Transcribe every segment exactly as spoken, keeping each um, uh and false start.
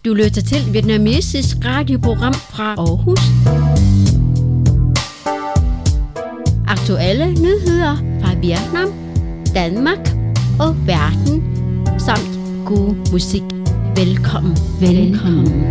Du lytter til vietnamesisk radioprogram fra Aarhus. Aktuelle nyheder fra Vietnam, Danmark og verden, samt god musik. Velkommen, velkommen.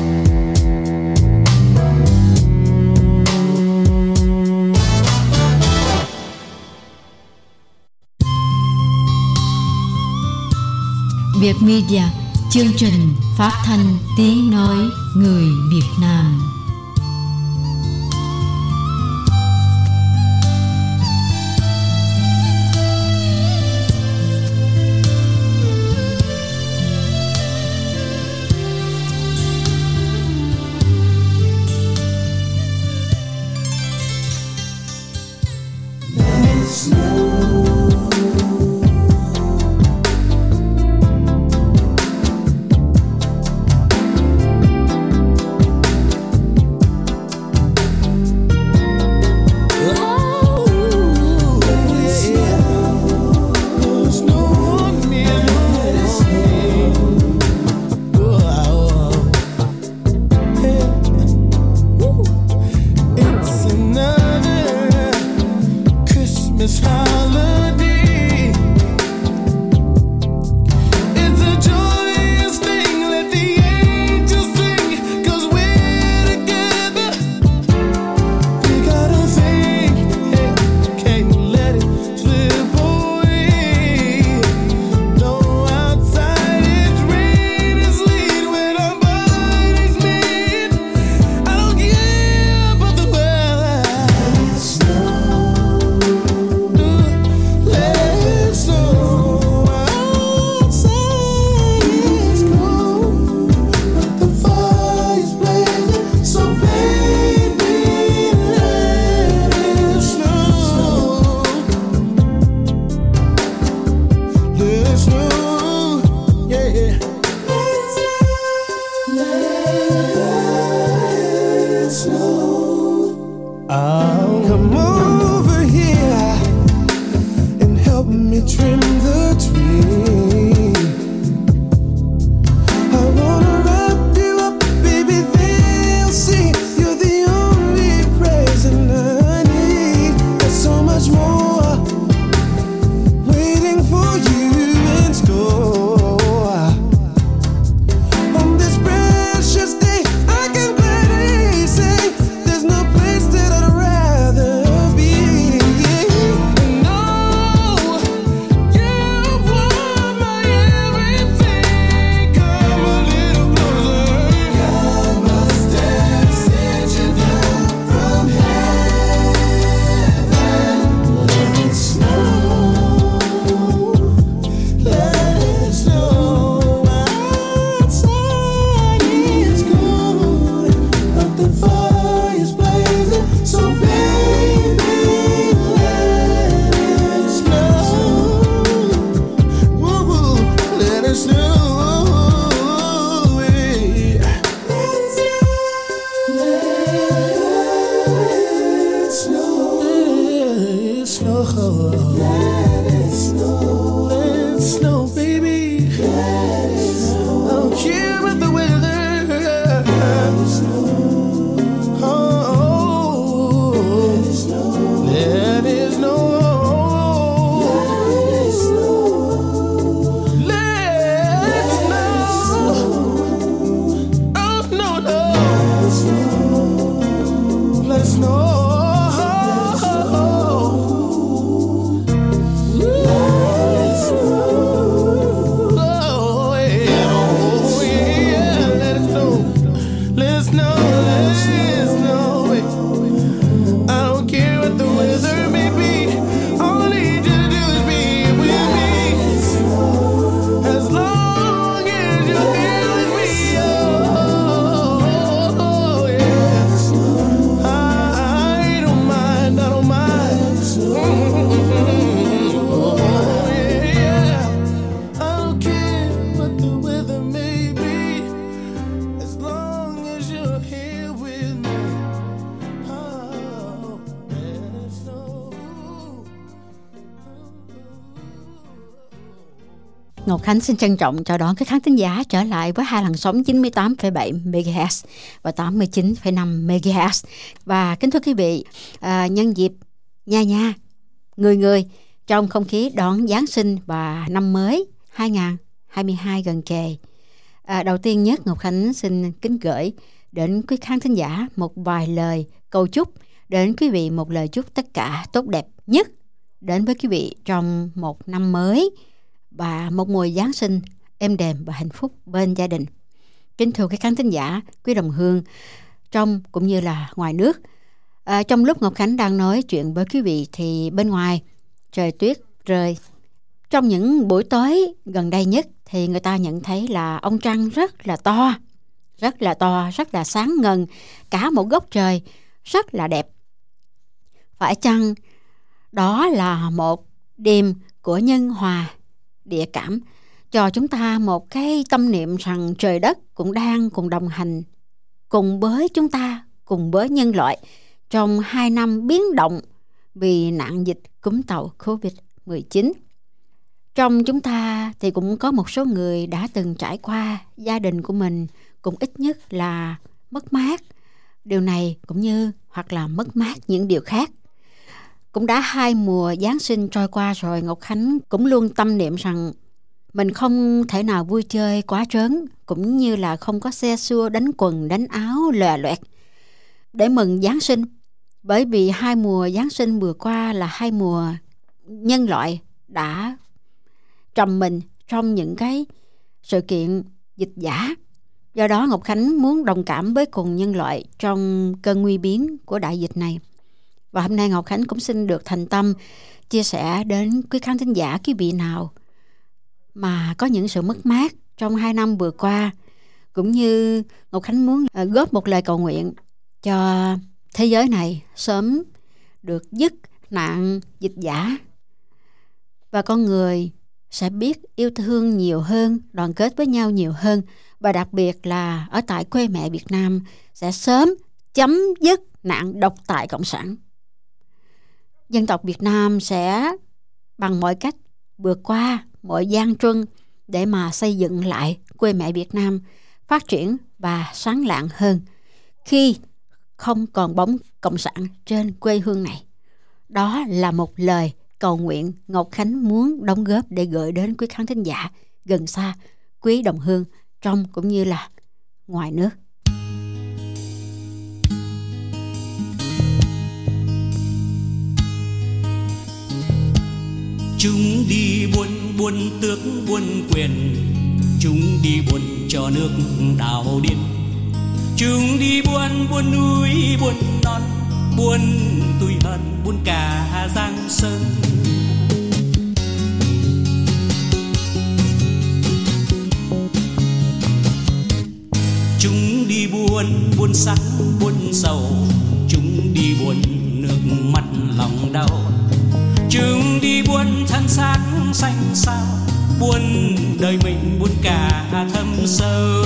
Việt Media, chương trình phát thanh tiếng nói người Việt Nam. Ngọc Khánh xin trân trọng chào đón các khán thính giả trở lại với hai làn sóng chín mươi tám phẩy bảy mê ga héc và tám mươi chín phẩy năm mê ga héc. Và kính thưa quý vị, à, nhân dịp nha nha, người người trong không khí đón Giáng sinh và năm mới hai không hai hai gần kề, à, đầu tiên nhất Ngọc Khánh xin kính gửi đến quý khán thính giả một vài lời cầu chúc, đến quý vị một lời chúc tất cả tốt đẹp nhất đến với quý vị trong một năm mới và một mùa Giáng sinh êm đềm và hạnh phúc bên gia đình. Kính thưa các khán thính giả, quý đồng hương trong cũng như là ngoài nước, à, trong lúc Ngọc Khánh đang nói chuyện với quý vị thì bên ngoài trời tuyết rơi. Trong những buổi tối gần đây nhất thì người ta nhận thấy là ông trăng rất là to, rất là to, rất là sáng ngời, cả một góc trời rất là đẹp. Phải chăng đó là một đêm của nhân hòa địa cảm, cho chúng ta một cái tâm niệm rằng trời đất cũng đang cùng đồng hành cùng với chúng ta, cùng với nhân loại trong hai năm biến động vì nạn dịch cúm tàu covid mười chín. Trong chúng ta thì cũng có một số người đã từng trải qua, gia đình của mình cũng ít nhất là mất mát điều này cũng như hoặc là mất mát những điều khác. Cũng đã hai mùa Giáng sinh trôi qua rồi, Ngọc Khánh cũng luôn tâm niệm rằng mình không thể nào vui chơi quá trớn, cũng như là không có xe xua đánh quần đánh áo lòe loẹt để mừng Giáng sinh. Bởi vì hai mùa Giáng sinh vừa qua là hai mùa nhân loại đã trầm mình trong những cái sự kiện dịch dã. Do đó Ngọc Khánh muốn đồng cảm với cùng nhân loại trong cơn nguy biến của đại dịch này. Và hôm nay Ngọc Khánh cũng xin được thành tâm chia sẻ đến quý khán thính giả, quý vị nào mà có những sự mất mát trong hai năm vừa qua, cũng như Ngọc Khánh muốn góp một lời cầu nguyện cho thế giới này sớm được dứt nạn dịch dã và con người sẽ biết yêu thương nhiều hơn, đoàn kết với nhau nhiều hơn, và đặc biệt là ở tại quê mẹ Việt Nam sẽ sớm chấm dứt nạn độc tài cộng sản. Dân tộc Việt Nam sẽ bằng mọi cách vượt qua mọi gian truân để mà xây dựng lại quê mẹ Việt Nam phát triển và sáng lạng hơn khi không còn bóng cộng sản trên quê hương này. Đó là một lời cầu nguyện Ngọc Khánh muốn đóng góp để gửi đến quý khán thính giả gần xa, quý đồng hương trong cũng như là ngoài nước. Chúng đi buôn buôn tước buôn quyền, chúng đi buôn cho nước đảo điên. Chúng đi buôn buôn núi buôn non, buôn tủi hận buôn cả Giang Sơn. Chúng đi buôn buôn sắc buôn sầu, chúng đi buôn nước mắt lòng đau. Chúng đi buôn thân xác xanh xao, buôn đời mình buôn cả thâm sâu.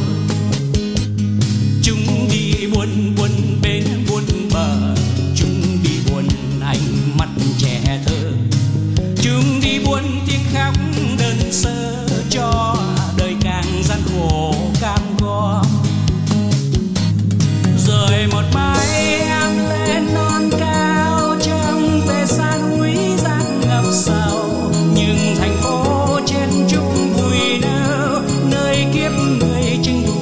Chúng đi buôn buôn bên buôn bờ, chúng đi buôn ánh mắt trẻ thơ. Chúng đi buôn tiếng khóc đơn sơ cho đời càng gian khổ cam go. Rồi một mai em lên non cao trong về xa núi giang ngập sầu, nhưng thành phố trên trúc bụi nêu nơi kiếp người chinh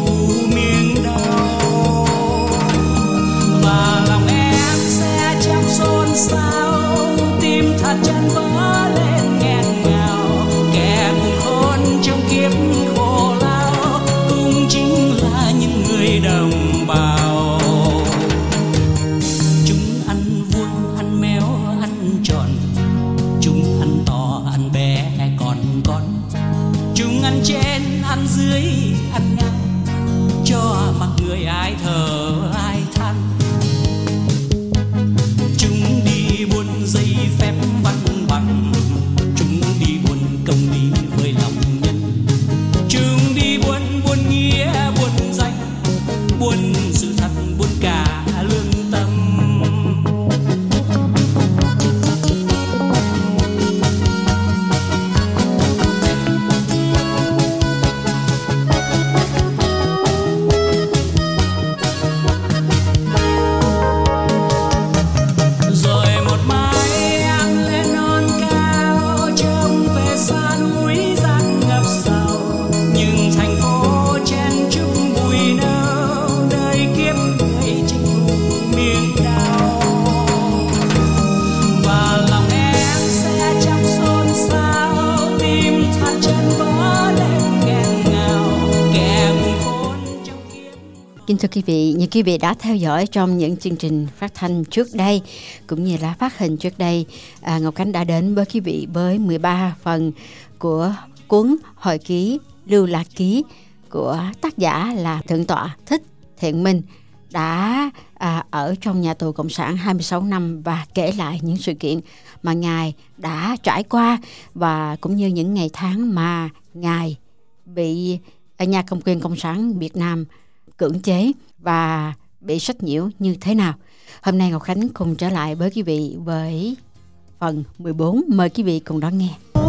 Kính thưa quý vị, như quý vị đã theo dõi trong những chương trình phát thanh trước đây cũng như là phát hình trước đây, à, Ngọc Khánh đã đến với quý vị với mười ba phần của cuốn hồi ký Lưu Lạc Ký của tác giả là Thượng tọa Thích Thiện Minh, đã à, ở trong nhà tù Cộng sản hai mươi sáu năm và kể lại những sự kiện mà Ngài đã trải qua và cũng như những ngày tháng mà Ngài bị nhà cầm quyền Cộng sản Việt Nam cưỡng chế và bị sách nhiễu như thế nào. Hôm nay Ngọc Khánh cùng trở lại với quý vị với phần mười bốn. Mời quý vị cùng đón nghe.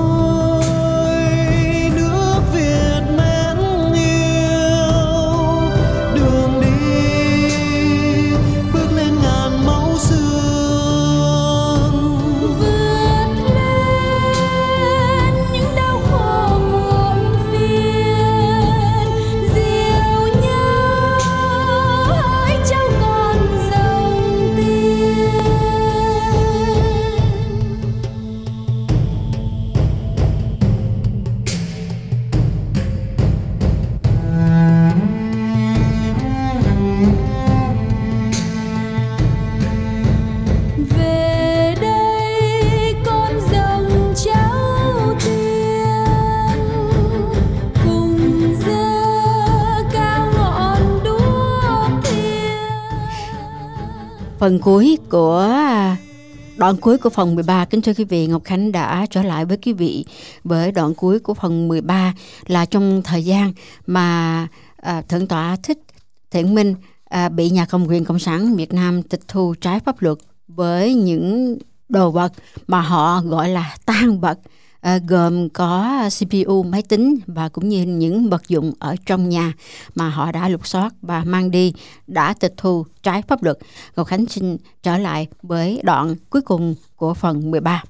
Phần cuối của đoạn cuối của phần mười ba, kính thưa quý vị, Ngọc Khánh đã trở lại với quý vị với đoạn cuối của phần mười ba là trong thời gian mà à, Thượng tọa Thích Thiện Minh à, bị nhà cầm quyền Cộng sản Việt Nam tịch thu trái pháp luật với những đồ vật mà họ gọi là tang vật, à, gồm có xê pê u, máy tính và cũng như những vật dụng ở trong nhà mà họ đã lục soát và mang đi, đã tịch thu trái pháp luật. Ngọc Khánh xin trở lại với đoạn cuối cùng của phần mười ba.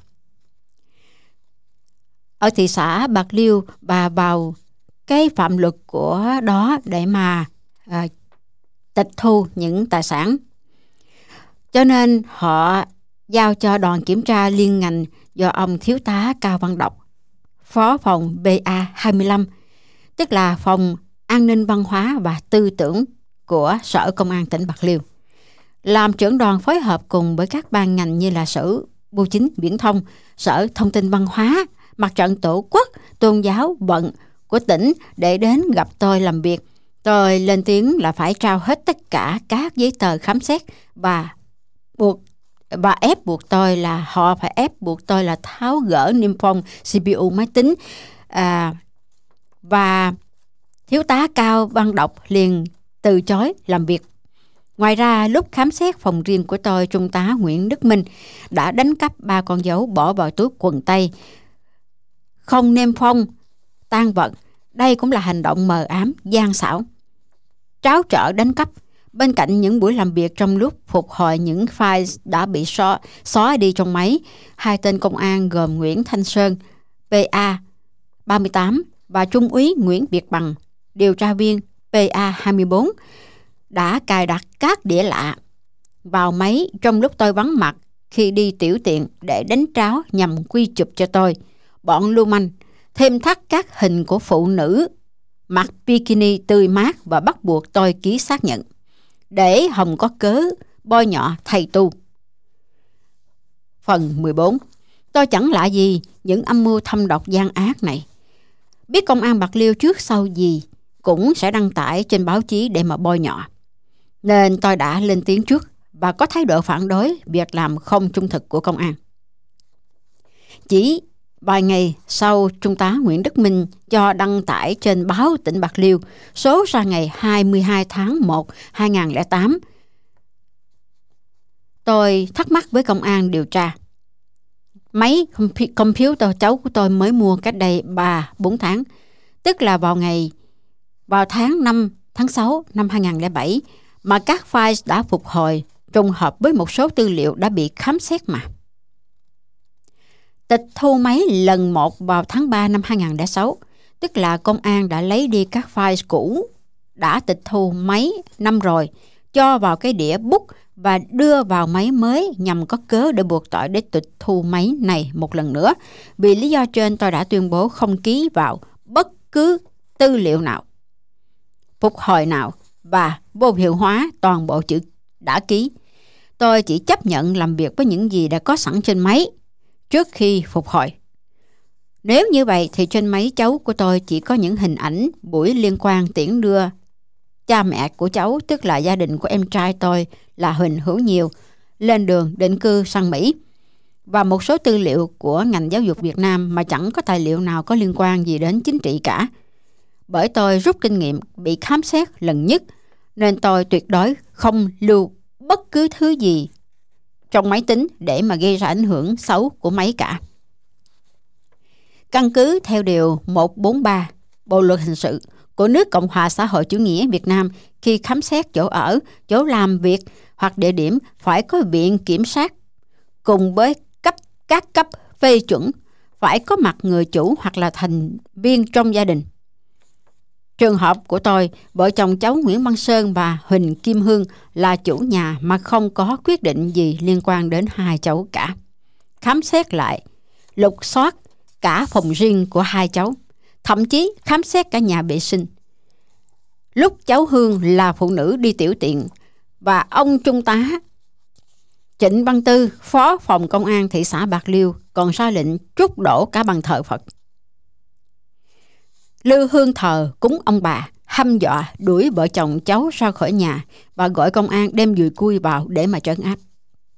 Ở thị xã Bạc Liêu và vào cái phạm luật của đó để mà à, tịch thu những tài sản. Cho nên họ giao cho đoàn kiểm tra liên ngành do ông Thiếu tá Cao Văn Độc, phó phòng B A hai mươi lăm, tức là phòng an ninh văn hóa và tư tưởng của Sở Công an tỉnh Bạc Liêu, làm trưởng đoàn phối hợp cùng với các ban ngành như là Sở Bưu chính Viễn thông, Sở Thông tin Văn hóa, Mặt trận Tổ quốc, Tôn giáo vận của tỉnh để đến gặp tôi làm việc. Tôi lên tiếng là phải trao hết tất cả các giấy tờ khám xét và buộc và ép buộc tôi là họ phải ép buộc tôi là tháo gỡ niêm phong xê pê u, máy tính, à, và Thiếu tá Cao Văn Độc liền từ chối làm việc. Ngoài ra, lúc khám xét phòng riêng của tôi, Trung tá Nguyễn Đức Minh đã đánh cắp ba con dấu bỏ vào túi quần tây, không niêm phong tang vật. Đây cũng là hành động mờ ám, gian xảo, tráo trở đánh cắp. Bên cạnh những buổi làm việc trong lúc phục hồi những file đã bị xóa, xóa đi trong máy, hai tên công an gồm Nguyễn Thanh Sơn, P A ba mươi tám và Trung úy Nguyễn Việt Bằng, điều tra viên P A hai mươi bốn, đã cài đặt các đĩa lạ vào máy trong lúc tôi vắng mặt khi đi tiểu tiện để đánh tráo nhằm quy chụp cho tôi. Bọn lưu manh thêm thắt các hình của phụ nữ mặc bikini tươi mát và bắt buộc tôi ký xác nhận để hòng có cớ bôi nhọ thầy tu. Phần mười bốn. Tôi chẳng lạ gì những âm mưu thâm độc gian ác này. Biết công an Bạc Liêu trước sau gì cũng sẽ đăng tải trên báo chí để mà bôi nhọ, nên tôi đã lên tiếng trước và có thái độ phản đối việc làm không trung thực của công an. Chỉ vài ngày sau, Trung tá Nguyễn Đức Minh cho đăng tải trên báo tỉnh Bạc Liêu số ra ngày hai mươi hai tháng một năm hai nghìn không trăm lẻ tám. Tôi thắc mắc với công an điều tra. Máy computer cháu của tôi mới mua cách đây ba bốn tháng, tức là vào ngày vào tháng năm tháng sáu năm hai nghìn không trăm lẻ bảy, mà các file đã phục hồi trùng hợp với một số tư liệu đã bị khám xét mà. Tịch thu máy lần một vào tháng ba năm hai nghìn không trăm lẻ sáu, tức là công an đã lấy đi các file cũ đã tịch thu mấy năm rồi, cho vào cái đĩa book và đưa vào máy mới nhằm có cớ để buộc tội để tịch thu máy này một lần nữa. Vì lý do trên, tôi đã tuyên bố không ký vào bất cứ tư liệu nào, phục hồi nào và vô hiệu hóa toàn bộ chữ đã ký. Tôi chỉ chấp nhận làm việc với những gì đã có sẵn trên máy trước khi phục hồi. Nếu như vậy thì trên máy cháu của tôi chỉ có những hình ảnh buổi liên quan tiễn đưa cha mẹ của cháu, tức là gia đình của em trai tôi là Huỳnh Hữu Nhiều, lên đường định cư sang Mỹ, và một số tư liệu của ngành giáo dục Việt Nam mà chẳng có tài liệu nào có liên quan gì đến chính trị cả. Bởi tôi rút kinh nghiệm bị khám xét lần nhất, nên tôi tuyệt đối không lưu bất cứ thứ gì trong máy tính để mà gây ra ảnh hưởng xấu của máy cả. Căn cứ theo điều một trăm bốn mươi ba Bộ luật hình sự của nước Cộng hòa xã hội chủ nghĩa Việt Nam, khi khám xét chỗ ở, chỗ làm việc hoặc địa điểm phải có viện kiểm sát cùng với cấp các cấp phê chuẩn, phải có mặt người chủ hoặc là thành viên trong gia đình. Trường hợp của tôi, vợ chồng cháu Nguyễn Văn Sơn và Huỳnh Kim Hương là chủ nhà mà không có quyết định gì liên quan đến hai cháu cả. Khám xét lại, lục soát cả phòng riêng của hai cháu, thậm chí khám xét cả nhà vệ sinh. Lúc cháu Hương là phụ nữ đi tiểu tiện, và ông trung tá Trịnh Văn Tư, phó phòng công an thị xã Bạc Liêu, còn ra lệnh trút đổ cả bàn thờ Phật. Lưu hương thờ cúng ông bà, hăm dọa đuổi vợ chồng cháu ra khỏi nhà và gọi công an đem dùi cui vào để mà trấn áp.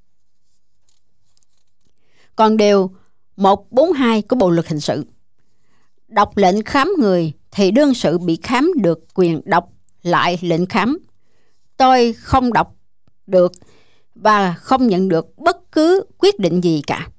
Còn điều một trăm bốn mươi hai của Bộ luật hình sự, đọc lệnh khám người thì đương sự bị khám được quyền đọc lại lệnh khám. Tôi không đọc được và không nhận được bất cứ quyết định gì cả.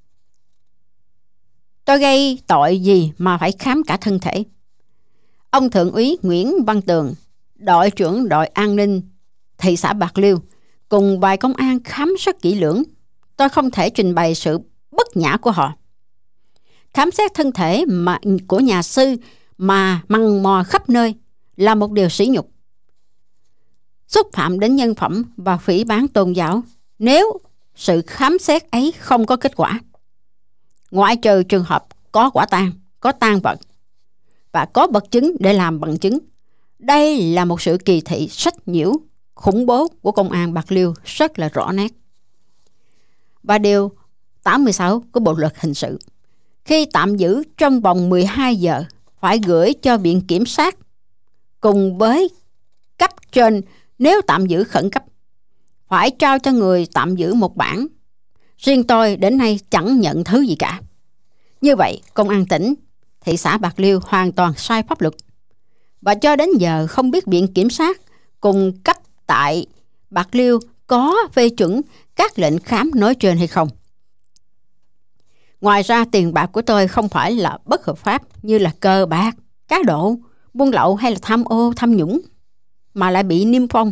Tôi gây tội gì mà phải khám cả thân thể? Ông Thượng úy Nguyễn Văn Tường, đội trưởng đội an ninh thị xã Bạc Liêu, cùng vài công an khám rất kỹ lưỡng. Tôi không thể trình bày sự bất nhã của họ. Khám xét thân thể mà, của nhà sư mà mằn mò khắp nơi là một điều sỉ nhục, xúc phạm đến nhân phẩm và phỉ báng tôn giáo nếu sự khám xét ấy không có kết quả, ngoại trừ trường hợp có quả tang, có tang vật và có vật chứng để làm bằng chứng. Đây là một sự kỳ thị, sách nhiễu, khủng bố của công an Bạc Liêu rất là rõ nét. Và điều tám mươi sáu của Bộ luật hình sự, khi tạm giữ trong vòng mười hai giờ phải gửi cho viện kiểm sát cùng với cấp trên. Nếu tạm giữ khẩn cấp, phải trao cho người tạm giữ một bản. Riêng tôi đến nay chẳng nhận thứ gì cả. Như vậy, công an tỉnh, thị xã Bạc Liêu hoàn toàn sai pháp luật. Và cho đến giờ không biết viện kiểm sát cùng cấp tại Bạc Liêu có phê chuẩn các lệnh khám nói trên hay không. Ngoài ra, tiền bạc của tôi không phải là bất hợp pháp như là cờ bạc, cá độ, buôn lậu hay là tham ô, tham nhũng, mà lại bị niêm phong.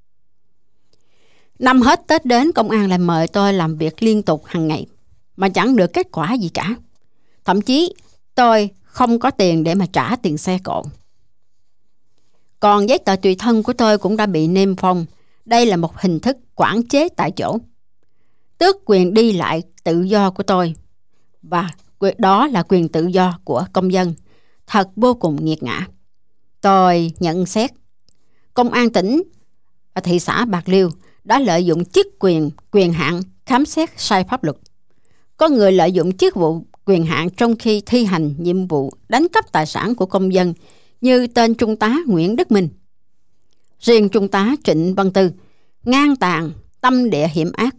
Năm hết Tết đến, công an lại mời tôi làm việc liên tục hàng ngày mà chẳng được kết quả gì cả. Thậm chí tôi không có tiền để mà trả tiền xe cộ. Còn giấy tờ tùy thân của tôi cũng đã bị niêm phong. Đây là một hình thức quản chế tại chỗ, tước quyền đi lại tự do của tôi, và đó là quyền tự do của công dân. Thật vô cùng nghiệt ngã. Tôi nhận xét công an tỉnh và thị xã Bạc Liêu đã lợi dụng chức quyền, quyền hạn khám xét sai pháp luật. Có người lợi dụng chức vụ, quyền hạn trong khi thi hành nhiệm vụ đánh cắp tài sản của công dân, như tên Trung tá Nguyễn Đức Minh. Riêng Trung tá Trịnh Văn Tư ngang tàn, tâm địa hiểm ác,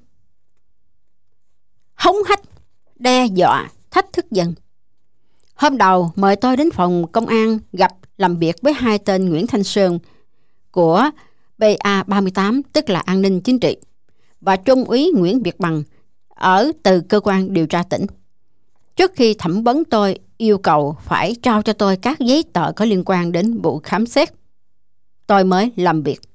hống hách, đe dọa, thách thức dân. Hôm đầu mời tôi đến phòng công an gặp làm việc với hai tên Nguyễn Thanh Sơn của P A ba mươi tám, tức là an ninh chính trị, và Trung úy Nguyễn Việt Bằng ở từ cơ quan điều tra tỉnh. Trước khi thẩm vấn, tôi yêu cầu phải trao cho tôi các giấy tờ có liên quan đến vụ khám xét. Tôi mới làm việc.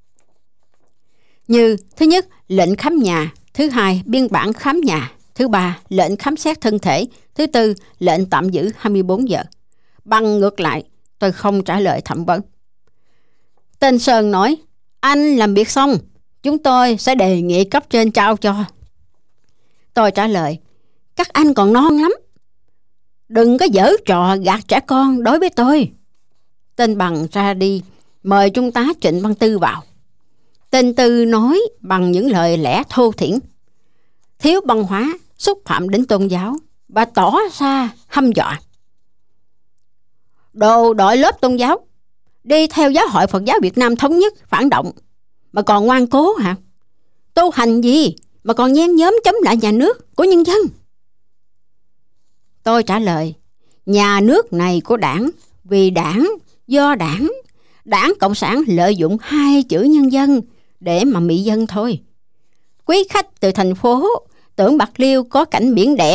Như thứ nhất, lệnh khám nhà; thứ hai, biên bản khám nhà; thứ ba, lệnh khám xét thân thể; thứ tư, lệnh tạm giữ hai mươi bốn giờ. Bằng ngược lại, tôi không trả lời thẩm vấn. Tên Sơn nói, anh làm việc xong, chúng tôi sẽ đề nghị cấp trên trao cho. Tôi trả lời, các anh còn non lắm, đừng có giở trò gạt trẻ con đối với tôi. Tên Bằng ra đi mời Trung tá Trịnh Văn Tư vào. Tên Tư nói bằng những lời lẽ thô thiển, thiếu văn hóa, xúc phạm đến tôn giáo và tỏ ra hăm dọa. Đồ đội lớp tôn giáo, đi theo Giáo hội Phật giáo Việt Nam Thống nhất phản động mà còn ngoan cố hả? Tu hành gì mà còn nhen nhóm chống lại nhà nước của nhân dân? Tôi trả lời, nhà nước này của đảng, vì đảng, do đảng. Đảng Cộng sản lợi dụng hai chữ nhân dân để mà mị dân thôi. Quý khách từ thành phố tưởng Bạc Liêu có cảnh biển đẹp,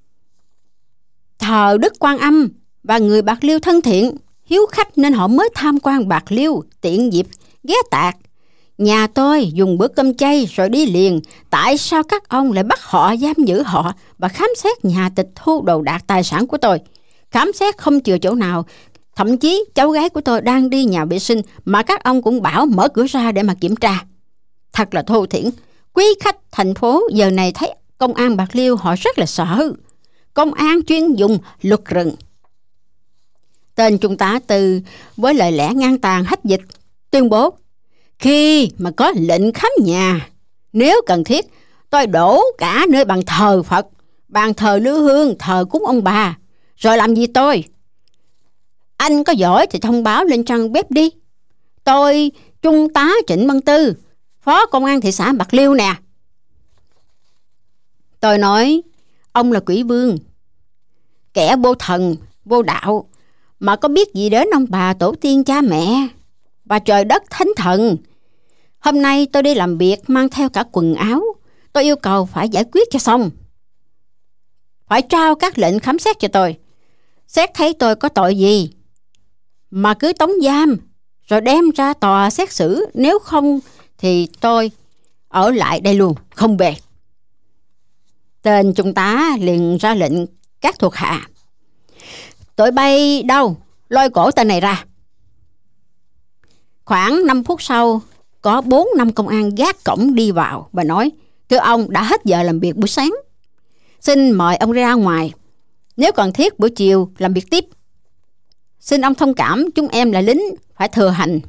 thờ Đức Quan Âm và người Bạc Liêu thân thiện, hiếu khách nên họ mới tham quan Bạc Liêu, tiện dịp ghé tạt. Nhà tôi dùng bữa cơm chay rồi đi liền. Tại sao các ông lại bắt họ, giam giữ họ và khám xét nhà, tịch thu đồ đạc tài sản của tôi? Khám xét không chừa chỗ nào. Thậm chí cháu gái của tôi đang đi nhà vệ sinh mà các ông cũng bảo mở cửa ra để mà kiểm tra. Thật là thô thiển. Quý khách thành phố giờ này thấy công an Bạc Liêu họ rất là sợ. Công an chuyên dùng luật rừng. Tên Trung tá Tư với lời lẽ ngang tàn hách dịch tuyên bố, khi mà có lệnh khám nhà, nếu cần thiết, tôi đổ cả nơi bàn thờ Phật, bàn thờ lư hương, thờ cúng ông bà. Rồi làm gì tôi? Anh có giỏi thì thông báo lên trang web đi. Tôi Trung tá Trịnh Văn Tư, Phó Công an thị xã Bạc Liêu nè. Tôi nói, ông là quỷ vương, kẻ vô thần, vô đạo, mà có biết gì đến ông bà tổ tiên cha mẹ và trời đất thánh thần. Hôm nay tôi đi làm việc mang theo cả quần áo. Tôi yêu cầu phải giải quyết cho xong. Phải trao các lệnh khám xét cho tôi. Xét thấy tôi có tội gì mà cứ tống giam rồi đem ra tòa xét xử. Nếu không thì tôi ở lại đây luôn, không về. Tên Trung tá liền ra lệnh các thuộc hạ, tụi bay đâu, lôi cổ tên này ra. Khoảng năm phút sau, có bốn năm công an gác cổng đi vào và nói, thưa ông, đã hết giờ làm việc buổi sáng, xin mời ông ra ngoài, nếu cần thiết buổi chiều làm việc tiếp. Xin ông thông cảm, chúng em là lính phải thừa hành.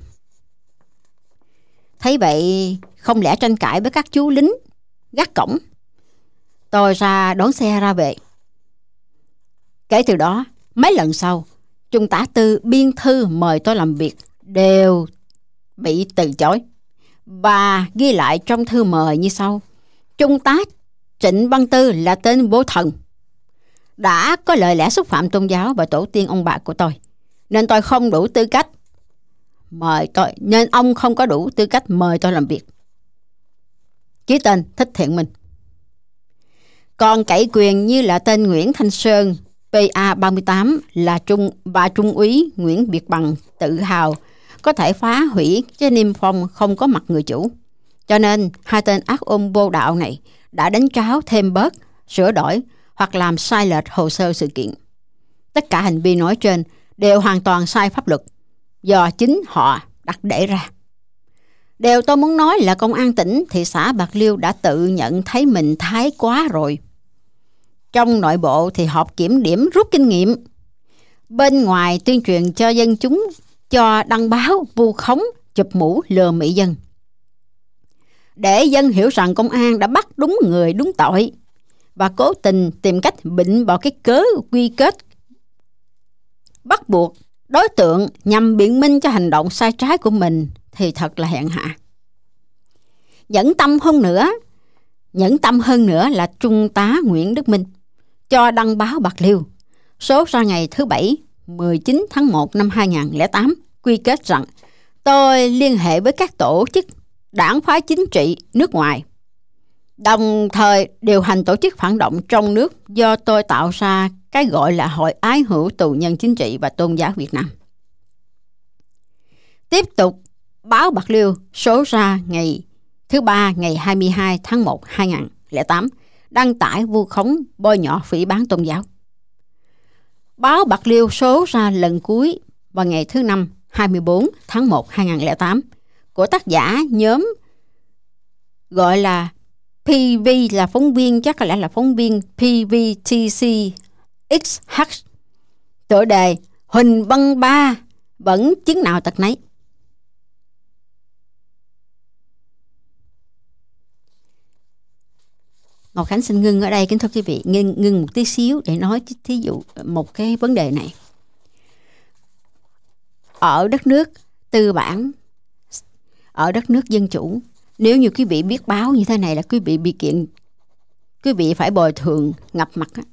Thấy vậy không lẽ tranh cãi với các chú lính gác cổng, tôi ra đón xe ra về. Kể từ đó, mấy lần sau, Trung tá Tư biên thư mời tôi làm việc đều bị từ chối, và ghi lại trong thư mời như sau: Trung tá Trịnh Văn Tư là tên vô thần, đã có lời lẽ xúc phạm tôn giáo và tổ tiên ông bà của tôi, nên tôi không đủ tư cách mời tôi nên ông không có đủ tư cách mời tôi làm việc. Ký tên Thích Thiện Minh. Còn cậy quyền như là tên Nguyễn Thanh Sơn pê a ba mươi tám là trung và Trung úy Nguyễn Việt Bằng tự hào có thể phá hủy cái niêm phong không có mặt người chủ. Cho nên hai tên ác ôn vô đạo này đã đánh tráo thêm bớt, sửa đổi hoặc làm sai lệch hồ sơ sự kiện. Tất cả hành vi nói trên đều hoàn toàn sai pháp luật do chính họ đặt để ra. Điều tôi muốn nói là công an tỉnh, thị xã Bạc Liêu đã tự nhận thấy mình thái quá rồi. Trong nội bộ thì họp kiểm điểm rút kinh nghiệm. Bên ngoài tuyên truyền cho dân chúng, cho đăng báo, vu khống, chụp mũ lừa mị dân. Để dân hiểu rằng công an đã bắt đúng người đúng tội và cố tình tìm cách bịnh bỏ cái cớ quy kết bắt buộc đối tượng nhằm biện minh cho hành động sai trái của mình thì thật là hèn hạ. Nhẫn tâm hơn nữa, nhẫn tâm hơn nữa là Trung tá Nguyễn Đức Minh cho đăng báo Bạc Liêu số ra ngày thứ Bảy mười chín tháng một năm hai nghìn không trăm lẻ tám quy kết rằng tôi liên hệ với các tổ chức đảng phái chính trị nước ngoài, đồng thời điều hành tổ chức phản động trong nước do tôi tạo ra, cái gọi là Hội Ái Hữu Tù Nhân Chính trị và Tôn giáo Việt Nam. Tiếp tục, báo Bạc Liêu số ra ngày thứ Ba ngày hai mươi hai tháng một năm hai nghìn không trăm lẻ tám đăng tải vu khống, bôi nhọ, phỉ báng tôn giáo. Báo Bạc Liêu số ra lần cuối vào ngày thứ Năm hai mươi bốn tháng một năm hai nghìn không trăm lẻ tám của tác giả nhóm gọi là pê vê, là phóng viên, chắc có lẽ là phóng viên pê vê tê xê ích hát, tựa đề Huỳnh Văn Ba vẫn chứng nào tật nấy. Ngọc Khánh xin ngưng ở đây, kính thưa quý vị, ngưng, ngưng một tí xíu để nói thí dụ một cái vấn đề này. Ở đất nước tư bản, ở đất nước dân chủ, nếu như quý vị biết báo như thế này là quý vị bị kiện, quý vị phải bồi thường ngập mặt á.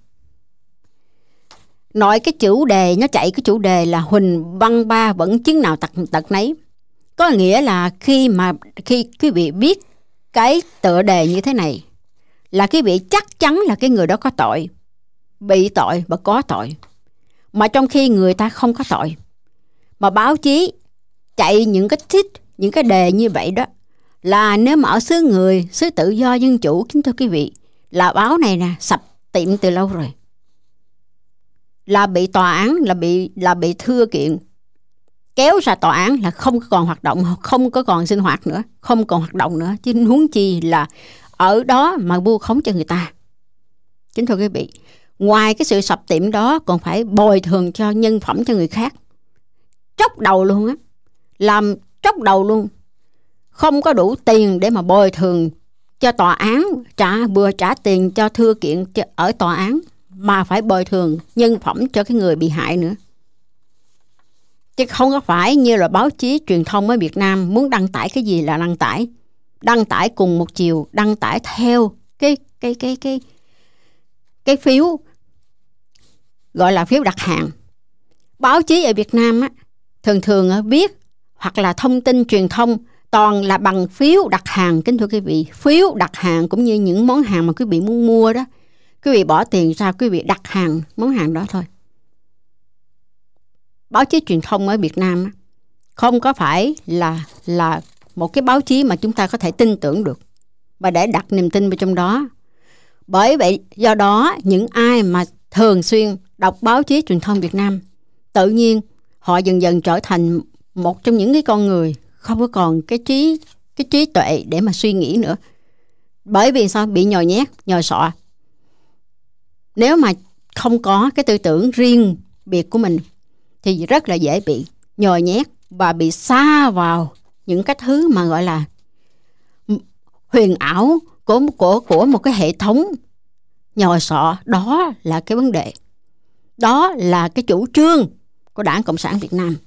Nội cái chủ đề, nó chạy cái chủ đề là Huỳnh Văn Ba vẫn chứng nào tật, tật nấy. Có nghĩa là khi mà khi quý vị biết cái tựa đề như thế này là quý vị chắc chắn là cái người đó có tội, bị tội và có tội. Mà trong khi người ta không có tội, mà báo chí chạy những cái tít, những cái đề như vậy đó, là nếu mà ở xứ người, xứ tự do dân chủ, kính thưa quý vị, là báo này nè sập tiệm từ lâu rồi, là bị tòa án, là bị là bị thưa kiện, kéo ra tòa án là không còn hoạt động, không có còn sinh hoạt nữa, không còn hoạt động nữa, chứ huống chi là ở đó mà vu khống cho người ta. Kính thưa quý vị, ngoài cái sự sập tiệm đó còn phải bồi thường cho nhân phẩm cho người khác, tróc đầu luôn á, làm tróc đầu luôn, không có đủ tiền để mà bồi thường cho tòa án, trả vừa trả tiền cho thưa kiện ở tòa án, mà phải bồi thường nhân phẩm cho cái người bị hại nữa. Chứ không có phải như là báo chí truyền thông ở Việt Nam muốn đăng tải cái gì là đăng tải, đăng tải cùng một chiều, đăng tải theo cái cái cái cái cái phiếu gọi là phiếu đặt hàng. Báo chí ở Việt Nam á, thường thường viết hoặc là thông tin truyền thông toàn là bằng phiếu đặt hàng, kính thưa quý vị. Phiếu đặt hàng cũng như những món hàng mà quý vị muốn mua đó, quý vị bỏ tiền ra, quý vị đặt hàng món hàng đó thôi. Báo chí truyền thông ở Việt Nam không có phải là là một cái báo chí mà chúng ta có thể tin tưởng được và để đặt niềm tin vào trong đó. Bởi vậy do đó những ai mà thường xuyên đọc báo chí truyền thông Việt Nam, tự nhiên họ dần dần trở thành một trong những cái con người không có còn cái trí cái trí tuệ để mà suy nghĩ nữa. Bởi vì sao? Bị nhồi nhét, nhồi sọ. Nếu mà không có cái tư tưởng riêng biệt của mình thì rất là dễ bị nhồi nhét và bị sa vào những cái thứ mà gọi là huyền ảo của, của, của một cái hệ thống nhồi sọ. Đó là cái vấn đề. Đó là cái chủ trương của Đảng Cộng sản Việt Nam.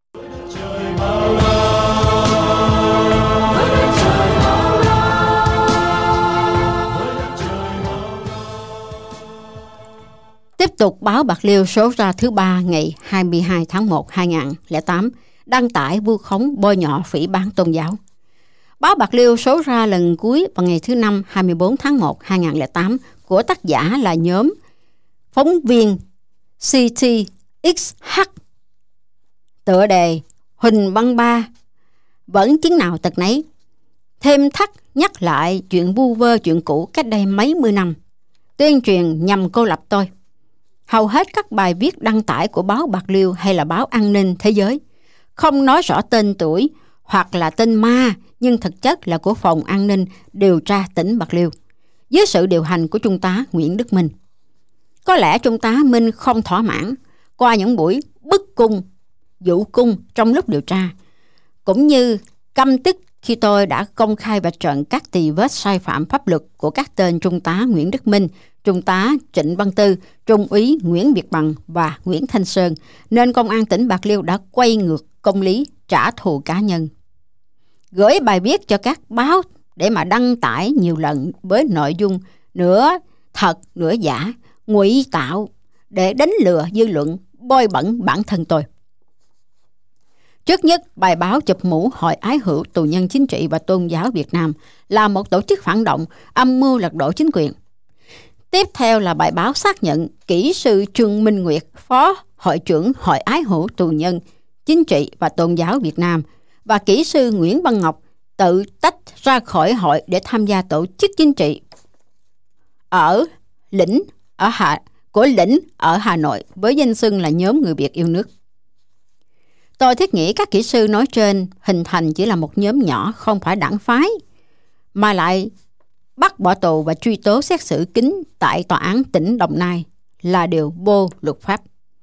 Tiếp tục, báo Bạc Liêu số ra thứ ba ngày hai mươi hai tháng một năm hai nghìn không trăm lẻ tám đăng tải vu khống bôi nhọ phỉ báng tôn giáo. Báo Bạc Liêu số ra lần cuối vào ngày thứ năm hai mươi bốn tháng một năm hai nghìn không trăm lẻ tám của tác giả là nhóm phóng viên xê tê ích hát. Tựa đề Huỳnh Văn Ba vẫn chứng nào tật nấy, thêm thắt nhắc lại chuyện vu vơ chuyện cũ cách đây mấy mươi năm, tuyên truyền nhằm cô lập tôi. Hầu hết các bài viết đăng tải của báo Bạc Liêu hay là báo An ninh Thế giới không nói rõ tên tuổi hoặc là tên ma, nhưng thực chất là của Phòng An ninh Điều tra tỉnh Bạc Liêu dưới sự điều hành của Trung tá Nguyễn Đức Minh. Có lẽ Trung tá Minh không thỏa mãn qua những buổi bức cung, dụ cung trong lúc điều tra, cũng như căm tức khi tôi đã công khai vạch trần các tì vết sai phạm pháp luật của các tên Trung tá Nguyễn Đức Minh, Trung tá Trịnh Văn Tư, Trung úy Nguyễn Việt Bằng và Nguyễn Thanh Sơn, nên Công an tỉnh Bạc Liêu đã quay ngược công lý, trả thù cá nhân. Gửi bài viết cho các báo để mà đăng tải nhiều lần với nội dung nửa thật nửa giả, ngụy tạo để đánh lừa dư luận, bôi bẩn bản thân tôi. Trước nhất, bài báo chụp mũ Hội Ái Hữu Tù nhân Chính trị và Tôn giáo Việt Nam là một tổ chức phản động, âm mưu lật đổ chính quyền. Tiếp theo là bài báo xác nhận kỹ sư Trương Minh Nguyệt, Phó Hội trưởng Hội Ái Hữu Tù nhân Chính trị và Tôn giáo Việt Nam, và kỹ sư Nguyễn Văn Ngọc tự tách ra khỏi hội để tham gia tổ chức chính trị ở lĩnh ở Hà của lĩnh ở Hà Nội với danh xưng là nhóm người Việt yêu nước. Tôi thiết nghĩ các kỹ sư nói trên hình thành chỉ là một nhóm nhỏ, không phải đảng phái, mà lại bắt bỏ tù và truy tố xét xử kín tại Tòa án tỉnh Đồng Nai là điều vô luật pháp.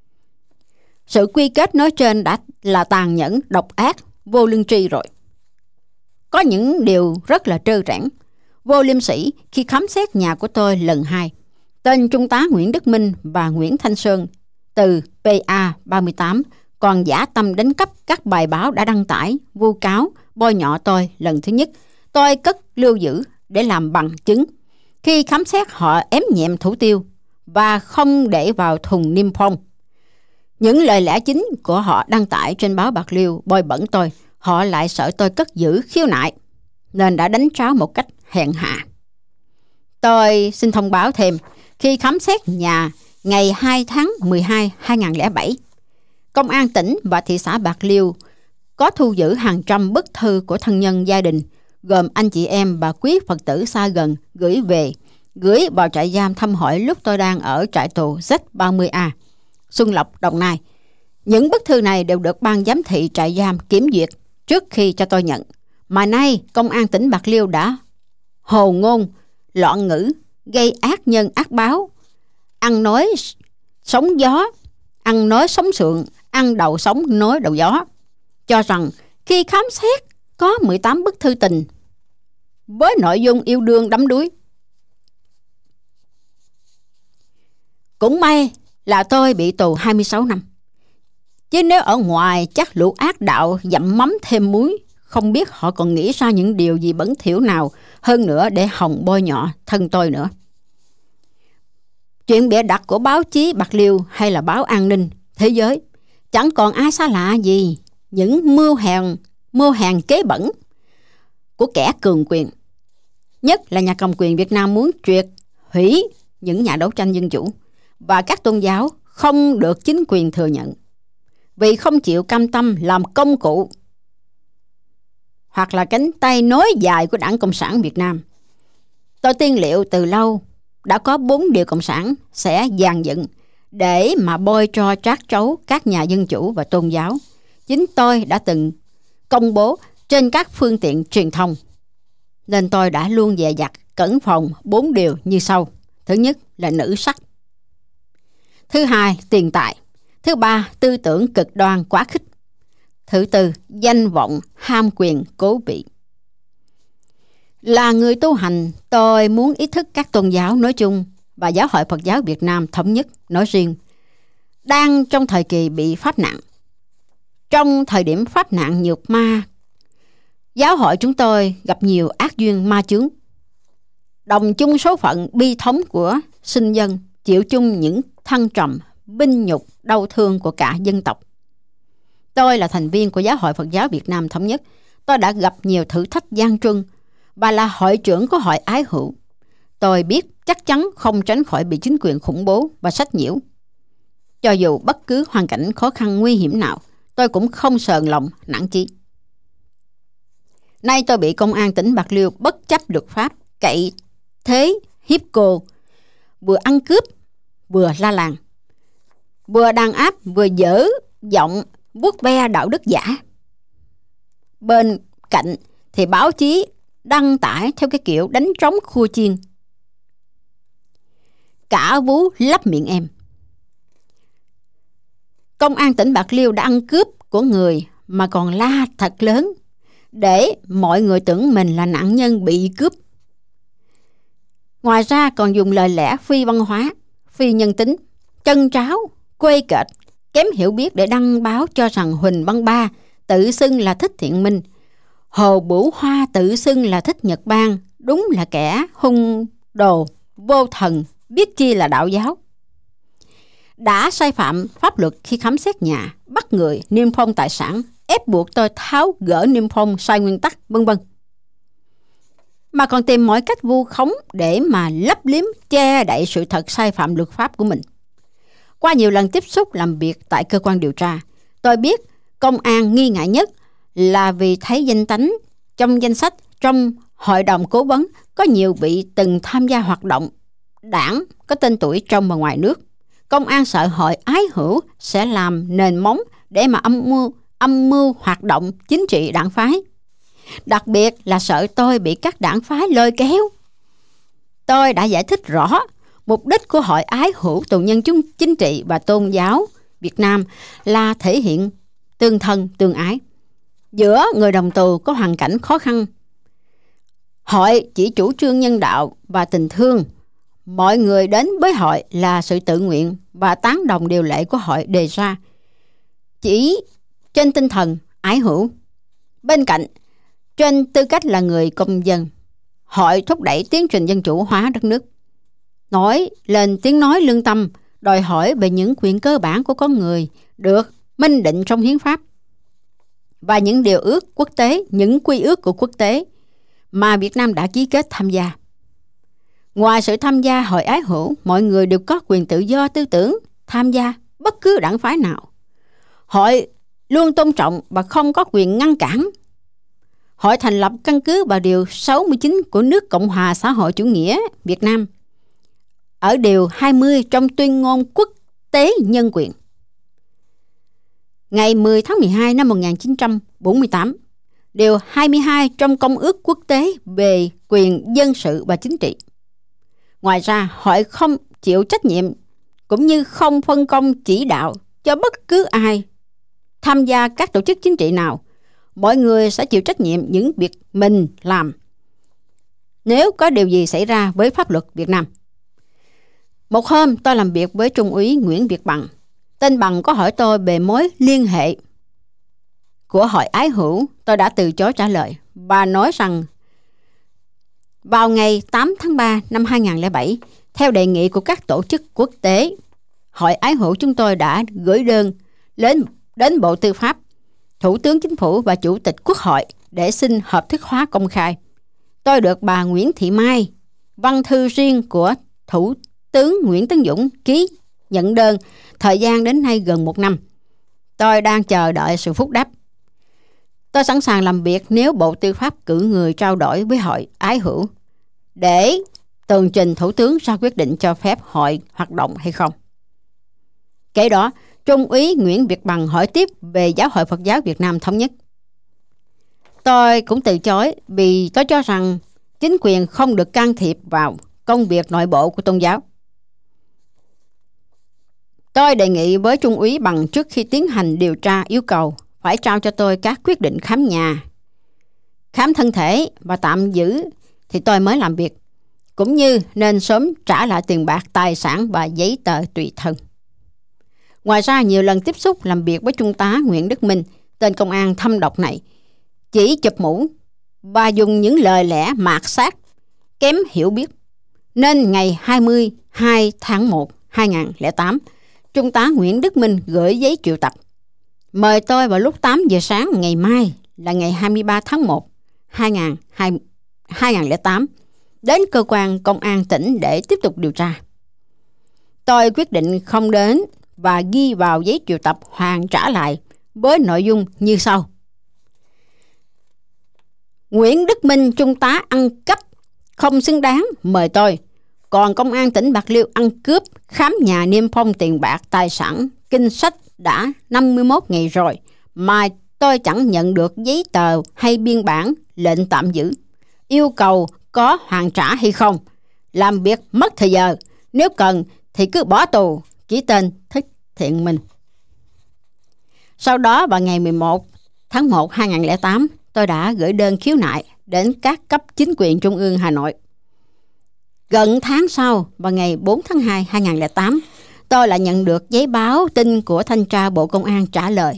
Sự quy kết nói trên đã là tàn nhẫn, độc ác, vô lương tri rồi. Có những điều rất là trơ trẽn. vô liêm sỉ khi khám xét nhà của tôi lần hai. Tên Trung tá Nguyễn Đức Minh và Nguyễn Thanh Sơn từ pê a ba mươi tám còn dã tâm đánh cắp các bài báo đã đăng tải, vu cáo, bôi nhọ tôi lần thứ nhất. Tôi cất lưu giữ để làm bằng chứng. Khi khám xét, họ ém nhẹm thủ tiêu và không để vào thùng niêm phong. Những lời lẽ chính của họ đăng tải trên báo Bạc Liêu bôi bẩn tôi. Họ lại sợ tôi cất giữ khiếu nại, nên đã đánh tráo một cách hèn hạ. Tôi xin thông báo thêm, khi khám xét nhà ngày hai tháng mười hai năm hai nghìn không trăm lẻ bảy, Công an tỉnh và thị xã Bạc Liêu có thu giữ hàng trăm bức thư của thân nhân gia đình, gồm anh chị em và quý Phật tử xa gần gửi về, gửi vào trại giam thăm hỏi lúc tôi đang ở trại tù Z ba mươi A, Xuân Lộc, Đồng Nai. Những bức thư này đều được ban giám thị trại giam kiểm duyệt trước khi cho tôi nhận. Mà nay, Công an tỉnh Bạc Liêu đã hồ ngôn, loạn ngữ, gây ác nhân ác báo, ăn nói sóng gió, ăn nói sống sượng, ăn đầu sóng nói đầu gió, cho rằng khi khám xét có mười tám bức thư tình với nội dung yêu đương đắm đuối. Cũng may là tôi bị tù hai mươi sáu năm. Chứ nếu ở ngoài chắc lũ ác đạo dặm mắm thêm muối, không biết họ còn nghĩ ra những điều gì bẩn thỉu nào hơn nữa để hòng bôi nhọ thân tôi nữa. Chuyện bịa đặt của báo chí Bạc Liêu hay là báo An ninh Thế giới chẳng còn ai xa lạ gì những mưu hèn, mưu hèn kế bẩn của kẻ cường quyền. Nhất là nhà cầm quyền Việt Nam muốn triệt hủy những nhà đấu tranh dân chủ và các tôn giáo không được chính quyền thừa nhận, vì không chịu cam tâm làm công cụ hoặc là cánh tay nối dài của Đảng Cộng sản Việt Nam. Tôi tiên liệu từ lâu đã có bốn điều Cộng sản sẽ dàn dựng để mà bôi cho trát trấu các nhà dân chủ và tôn giáo. Chính tôi đã từng công bố trên các phương tiện truyền thông, nên tôi đã luôn dè dặt cẩn phòng bốn điều như sau. Thứ nhất là nữ sắc. Thứ hai, tiền tài. Thứ ba, tư tưởng cực đoan quá khích. Thứ tư, danh vọng, ham quyền, cố bị. Là người tu hành, tôi muốn ý thức các tôn giáo nói chung và Giáo hội Phật giáo Việt Nam thống nhất nói riêng đang trong thời kỳ bị pháp nạn. Trong thời điểm pháp nạn nhược ma, giáo hội chúng tôi gặp nhiều ác duyên ma chướng, đồng chung số phận bi thống của sinh dân, chịu chung những thăng trầm, binh nhục, đau thương của cả dân tộc. Tôi là thành viên của Giáo hội Phật giáo Việt Nam thống nhất. Tôi đã gặp nhiều thử thách gian truân và là hội trưởng của hội ái hữu. Tôi biết chắc chắn không tránh khỏi bị chính quyền khủng bố và sách nhiễu. Cho dù bất cứ hoàn cảnh khó khăn nguy hiểm nào, tôi cũng không sờn lòng nản chí. Nay tôi bị công an tỉnh Bạc Liêu bất chấp luật pháp, cậy thế hiếp cô, vừa ăn cướp vừa la làng, vừa đàn áp vừa dở giọng vuốt ve đạo đức giả. Bên cạnh thì báo chí đăng tải theo cái kiểu đánh trống khua chiên, cả vú lấp miệng em. Công an tỉnh Bạc Liêu đã ăn cướp của người mà còn la thật lớn để mọi người tưởng mình là nạn nhân bị cướp. Ngoài ra còn dùng lời lẽ phi văn hóa, phi nhân tính, chân tráo, quê kệch, kém hiểu biết để đăng báo cho rằng Huỳnh Văn Ba tự xưng là Thích Thiện Minh, Hồ Bửu Hoa tự xưng là Thích Nhật Bang, đúng là kẻ hung đồ, vô thần, biết chi là đạo giáo. Đã sai phạm pháp luật khi khám xét nhà, bắt người, niêm phong tài sản, ép buộc tôi tháo gỡ niêm phong sai nguyên tắc, vân vân. Mà còn tìm mọi cách vu khống để mà lấp liếm, che đậy sự thật sai phạm luật pháp của mình. Qua nhiều lần tiếp xúc làm việc tại cơ quan điều tra, tôi biết công an nghi ngại nhất là vì thấy danh tánh trong danh sách trong hội đồng cố vấn có nhiều vị từng tham gia hoạt động đảng có tên tuổi trong và ngoài nước. Công an sợ hội ái hữu sẽ làm nền móng để mà âm mưu, âm mưu hoạt động chính trị đảng phái. Đặc biệt là sợ tôi bị các đảng phái lôi kéo. Tôi đã giải thích rõ mục đích của hội ái hữu tù nhân chúng chính trị và tôn giáo Việt Nam là thể hiện tương thân tương ái giữa người đồng tù có hoàn cảnh khó khăn. Hội chỉ chủ trương nhân đạo và tình thương. Mọi người đến với hội là sự tự nguyện và tán đồng điều lệ của hội đề ra, chỉ trên tinh thần ái hữu. Bên cạnh, trên tư cách là người công dân, hội thúc đẩy tiến trình dân chủ hóa đất nước, nói lên tiếng nói lương tâm, đòi hỏi về những quyền cơ bản của con người được minh định trong hiến pháp và những điều ước quốc tế, những quy ước của quốc tế mà Việt Nam đã ký kết tham gia. Ngoài sự tham gia hội ái hữu, mọi người đều có quyền tự do tư tưởng, tham gia bất cứ đảng phái nào. Hội luôn tôn trọng và không có quyền ngăn cản. Hội thành lập căn cứ vào điều sáu mươi chín của nước Cộng hòa xã hội chủ nghĩa Việt Nam, ở điều hai mươi trong tuyên ngôn quốc tế nhân quyền. Ngày mười tháng mười hai năm một nghìn chín trăm bốn mươi tám, điều hai mươi hai trong Công ước Quốc tế về quyền dân sự và chính trị. Ngoài ra, hội không chịu trách nhiệm cũng như không phân công chỉ đạo cho bất cứ ai tham gia các tổ chức chính trị nào. Mọi người sẽ chịu trách nhiệm những việc mình làm nếu có điều gì xảy ra với pháp luật Việt Nam. Một hôm, tôi làm việc với Trung úy Nguyễn Việt Bằng. Tên Bằng có hỏi tôi về mối liên hệ của hội ái hữu. Tôi đã từ chối trả lời và nói rằng vào ngày tám tháng ba năm hai nghìn không trăm lẻ bảy, theo đề nghị của các tổ chức quốc tế, hội ái hữu chúng tôi đã gửi đơn đến, đến Bộ Tư pháp, Thủ tướng Chính phủ và Chủ tịch Quốc hội để xin hợp thức hóa công khai. Tôi được bà Nguyễn Thị Mai, văn thư riêng của Thủ tướng Nguyễn Tấn Dũng, ký nhận đơn. Thời gian đến nay gần một năm. Tôi đang chờ đợi sự phúc đáp. Tôi sẵn sàng làm việc nếu Bộ Tư pháp cử người trao đổi với hội ái hữu để tường trình Thủ tướng ra quyết định cho phép hội hoạt động hay không. Kể đó, Trung úy Nguyễn Việt Bằng hỏi tiếp về Giáo hội Phật giáo Việt Nam Thống nhất. Tôi cũng từ chối vì tôi cho rằng chính quyền không được can thiệp vào công việc nội bộ của tôn giáo. Tôi đề nghị với Trung úy Bằng trước khi tiến hành điều tra yêu cầu phải trao cho tôi các quyết định khám nhà, khám thân thể và tạm giữ thì tôi mới làm việc, cũng như nên sớm trả lại tiền bạc, tài sản và giấy tờ tùy thân. Ngoài ra, nhiều lần tiếp xúc làm việc với Trung tá Nguyễn Đức Minh, tên công an thâm độc này, chỉ chụp mũ và dùng những lời lẽ mạt sát, kém hiểu biết. Nên ngày hai mươi hai tháng một năm hai nghìn không trăm lẻ tám, Trung tá Nguyễn Đức Minh gửi giấy triệu tập mời tôi vào lúc tám giờ sáng ngày mai là ngày hai mươi ba tháng một năm hai nghìn không trăm lẻ tám đến cơ quan công an tỉnh để tiếp tục điều tra. Tôi quyết định không đến và ghi vào giấy triệu tập hoàn trả lại với nội dung như sau: Nguyễn Đức Minh Trung tá ăn cắp không xứng đáng mời tôi, còn công an tỉnh Bạc Liêu ăn cướp, khám nhà niêm phong tiền bạc, tài sản, kinh sách đã năm mươi mốt ngày rồi mà tôi chẳng nhận được giấy tờ hay biên bản lệnh tạm giữ. Yêu cầu có hoàn trả hay không, làm việc mất thời giờ, nếu cần thì cứ bỏ tù, ký tên Thích Thiện Minh. Sau đó vào ngày mười một tháng một năm hai nghìn không trăm lẻ tám, tôi đã gửi đơn khiếu nại đến các cấp chính quyền trung ương Hà Nội. Gần tháng sau, vào ngày bốn tháng hai năm hai nghìn không trăm lẻ tám, tôi lại nhận được giấy báo tin của Thanh tra Bộ Công an trả lời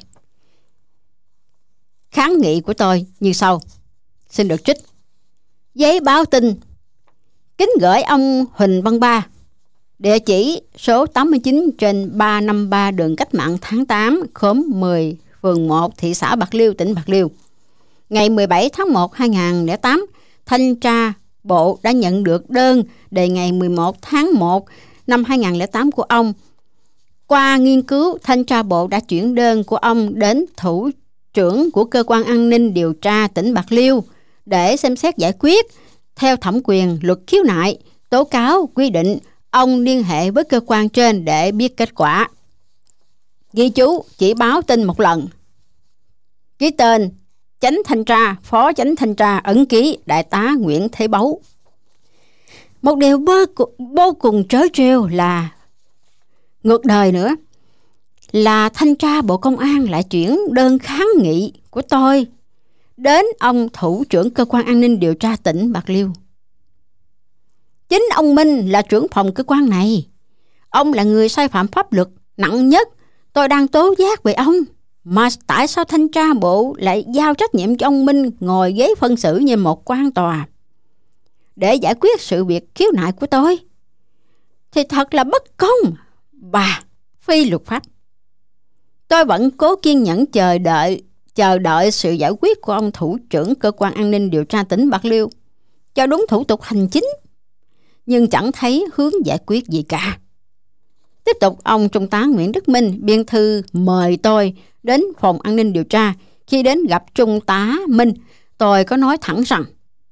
kháng nghị của tôi như sau. Xin được trích. Giấy báo tin: kính gửi ông Huỳnh Văn Ba, địa chỉ số tám mươi chín trên ba trăm năm mươi ba đường Cách Mạng tháng tám, khóm mười, phường một, thị xã Bạc Liêu, tỉnh Bạc Liêu. Ngày mười bảy tháng một năm hai nghìn không trăm lẻ tám, Thanh tra Bộ đã nhận được đơn đề ngày mười một tháng một năm hai nghìn không trăm lẻ tám của ông. Qua nghiên cứu, Thanh tra Bộ đã chuyển đơn của ông đến Thủ trưởng của Cơ quan An ninh Điều tra tỉnh Bạc Liêu để xem xét giải quyết. Theo thẩm quyền, luật khiếu nại, tố cáo quy định ông liên hệ với cơ quan trên để biết kết quả. Ghi chú chỉ báo tin một lần. Ký tên Chánh Thanh tra, Phó Chánh Thanh tra, ấn ký Đại tá Nguyễn Thế Báu. Một điều vô, vô cùng trớ trêu là ngược đời nữa là Thanh tra Bộ Công an lại chuyển đơn kháng nghị của tôi đến ông thủ trưởng cơ quan an ninh điều tra tỉnh Bạc Liêu. Chính ông Minh là trưởng phòng cơ quan này. Ông là người sai phạm pháp luật nặng nhất. Tôi đang tố giác về ông. Mà tại sao thanh tra bộ lại giao trách nhiệm cho ông Minh ngồi ghế phân xử như một quan tòa để giải quyết sự việc khiếu nại của tôi? Thì thật là bất công và phi luật pháp. Tôi vẫn cố kiên nhẫn chờ đợi chờ đợi sự giải quyết của ông thủ trưởng cơ quan an ninh điều tra tỉnh Bạc Liêu cho đúng thủ tục hành chính, nhưng chẳng thấy hướng giải quyết gì cả. Tiếp tục, ông Trung tá Nguyễn Đức Minh biên thư mời tôi đến phòng an ninh điều tra. Khi đến gặp Trung tá Minh, tôi có nói thẳng rằng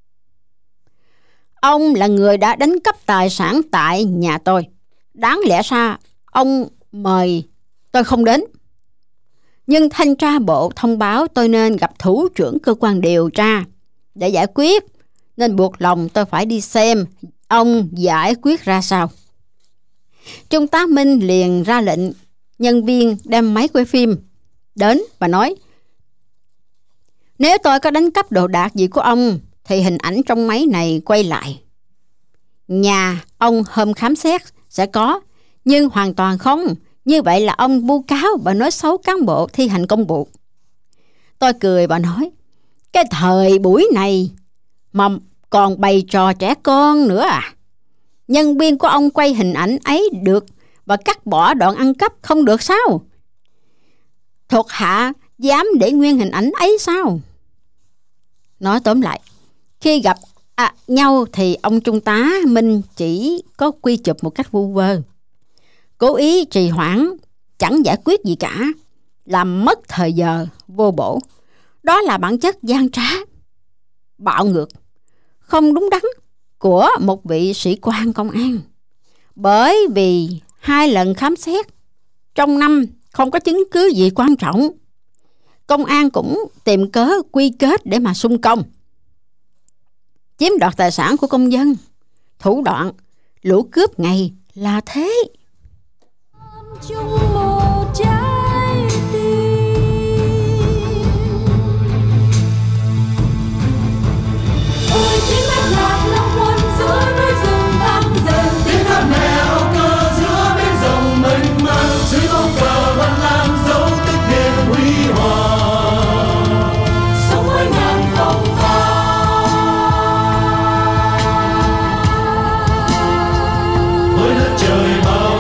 ông là người đã đánh cắp tài sản tại nhà tôi. Đáng lẽ ra ông mời tôi không đến. Nhưng thanh tra bộ thông báo tôi nên gặp thủ trưởng cơ quan điều tra để giải quyết, nên buộc lòng tôi phải đi xem ông giải quyết ra sao. Trung tá Minh liền ra lệnh nhân viên đem máy quay phim đến và nói: nếu tôi có đánh cắp đồ đạc gì của ông thì hình ảnh trong máy này quay lại. Nhà ông hôm khám xét sẽ có, nhưng hoàn toàn không. Như vậy là ông vu cáo và nói xấu cán bộ thi hành công vụ. Tôi cười và nói: cái thời buổi này mà còn bày trò trẻ con nữa à? Nhân viên của ông quay hình ảnh ấy được và cắt bỏ đoạn ăn cắp không được sao? Thuộc hạ dám để nguyên hình ảnh ấy sao? Nói tóm lại, khi gặp à, nhau thì ông Trung tá Minh chỉ có quy chụp một cách vu vơ, cố ý trì hoãn, chẳng giải quyết gì cả, làm mất thời giờ vô bổ. Đó là bản chất gian trá, bạo ngược, không đúng đắn của một vị sĩ quan công an. Bởi vì hai lần khám xét trong năm không có chứng cứ gì quan trọng, công an cũng tìm cớ quy kết để mà xung công, chiếm đoạt tài sản của công dân. Thủ đoạn lũ cướp ngày là thế. Chung một trái tim, ôi tiếng hát lạc long quân giữa núi rừng vang dần, tiếng hát mẹ âu cơ giữa biển rộng mênh mang, dưới bóng cờ văn lang dấu tích việt huy hoàng, sống với ngàn phong ba. Với đất trời bao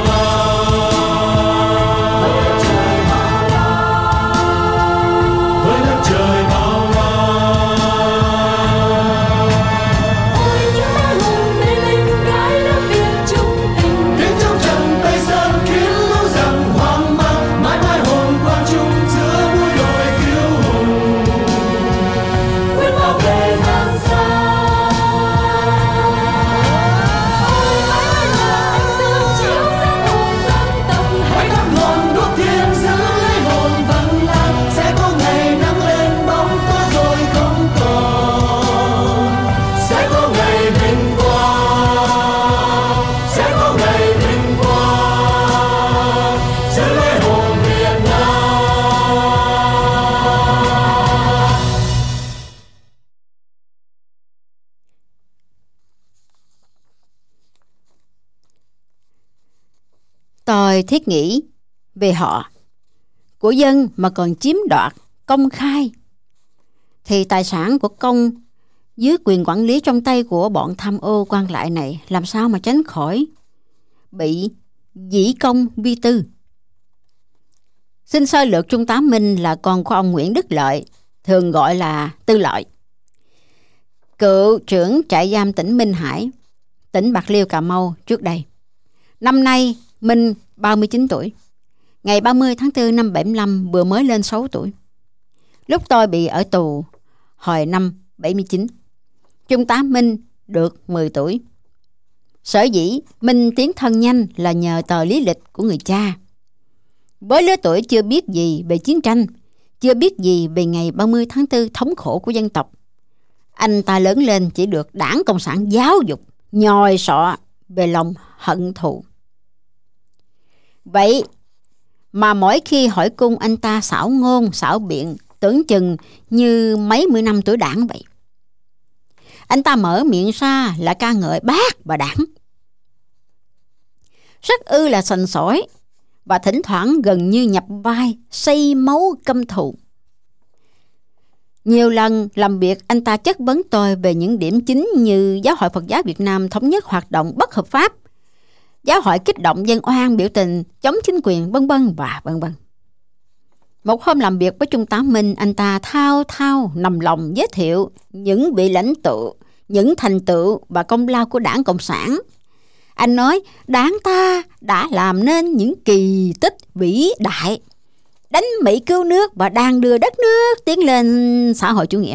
Tôi thiết nghĩ về họ của dân mà còn chiếm đoạt công khai, thì tài sản của công dưới quyền quản lý trong tay của bọn tham ô quan lại này làm sao mà tránh khỏi bị dĩ công vi tư. Xin sơ lược Trung tá Minh là con của ông Nguyễn Đức Lợi, thường gọi là Tư Lợi, cựu trưởng trại giam tỉnh Minh Hải, tỉnh Bạc Liêu, Cà Mau trước đây. Năm nay Minh ba mươi chín tuổi. Ngày ba mươi tháng tư năm bảy mươi lăm vừa mới lên sáu tuổi. Lúc tôi bị ở tù hồi năm bảy mươi chín, Trung tá Minh được mười tuổi. Sở dĩ Minh tiến thân nhanh là nhờ tờ lý lịch của người cha. Với lứa tuổi chưa biết gì về chiến tranh, chưa biết gì về ngày ba mươi tháng tư thống khổ của dân tộc, anh ta lớn lên chỉ được Đảng Cộng sản giáo dục nhồi sọ về lòng hận thù. Vậy mà mỗi khi hỏi cung, anh ta xảo ngôn xảo biện, tưởng chừng như mấy mươi năm tuổi đảng vậy. Anh ta mở miệng ra là ca ngợi Bác và đảng. Rất ư là sành sỏi, và thỉnh thoảng gần như nhập vai, xây máu căm thù. Nhiều lần làm việc, anh ta chất vấn tôi về những điểm chính như Giáo hội Phật giáo Việt Nam Thống nhất hoạt động bất hợp pháp, giáo hội kích động dân oan biểu tình chống chính quyền, vân vân và vân vân. Một hôm làm việc với Trung tá Minh, anh ta thao thao nằm lòng giới thiệu những vị lãnh tụ, những thành tựu và công lao của Đảng Cộng sản. Anh nói đảng ta đã làm nên những kỳ tích vĩ đại, đánh Mỹ cứu nước và đang đưa đất nước tiến lên xã hội chủ nghĩa.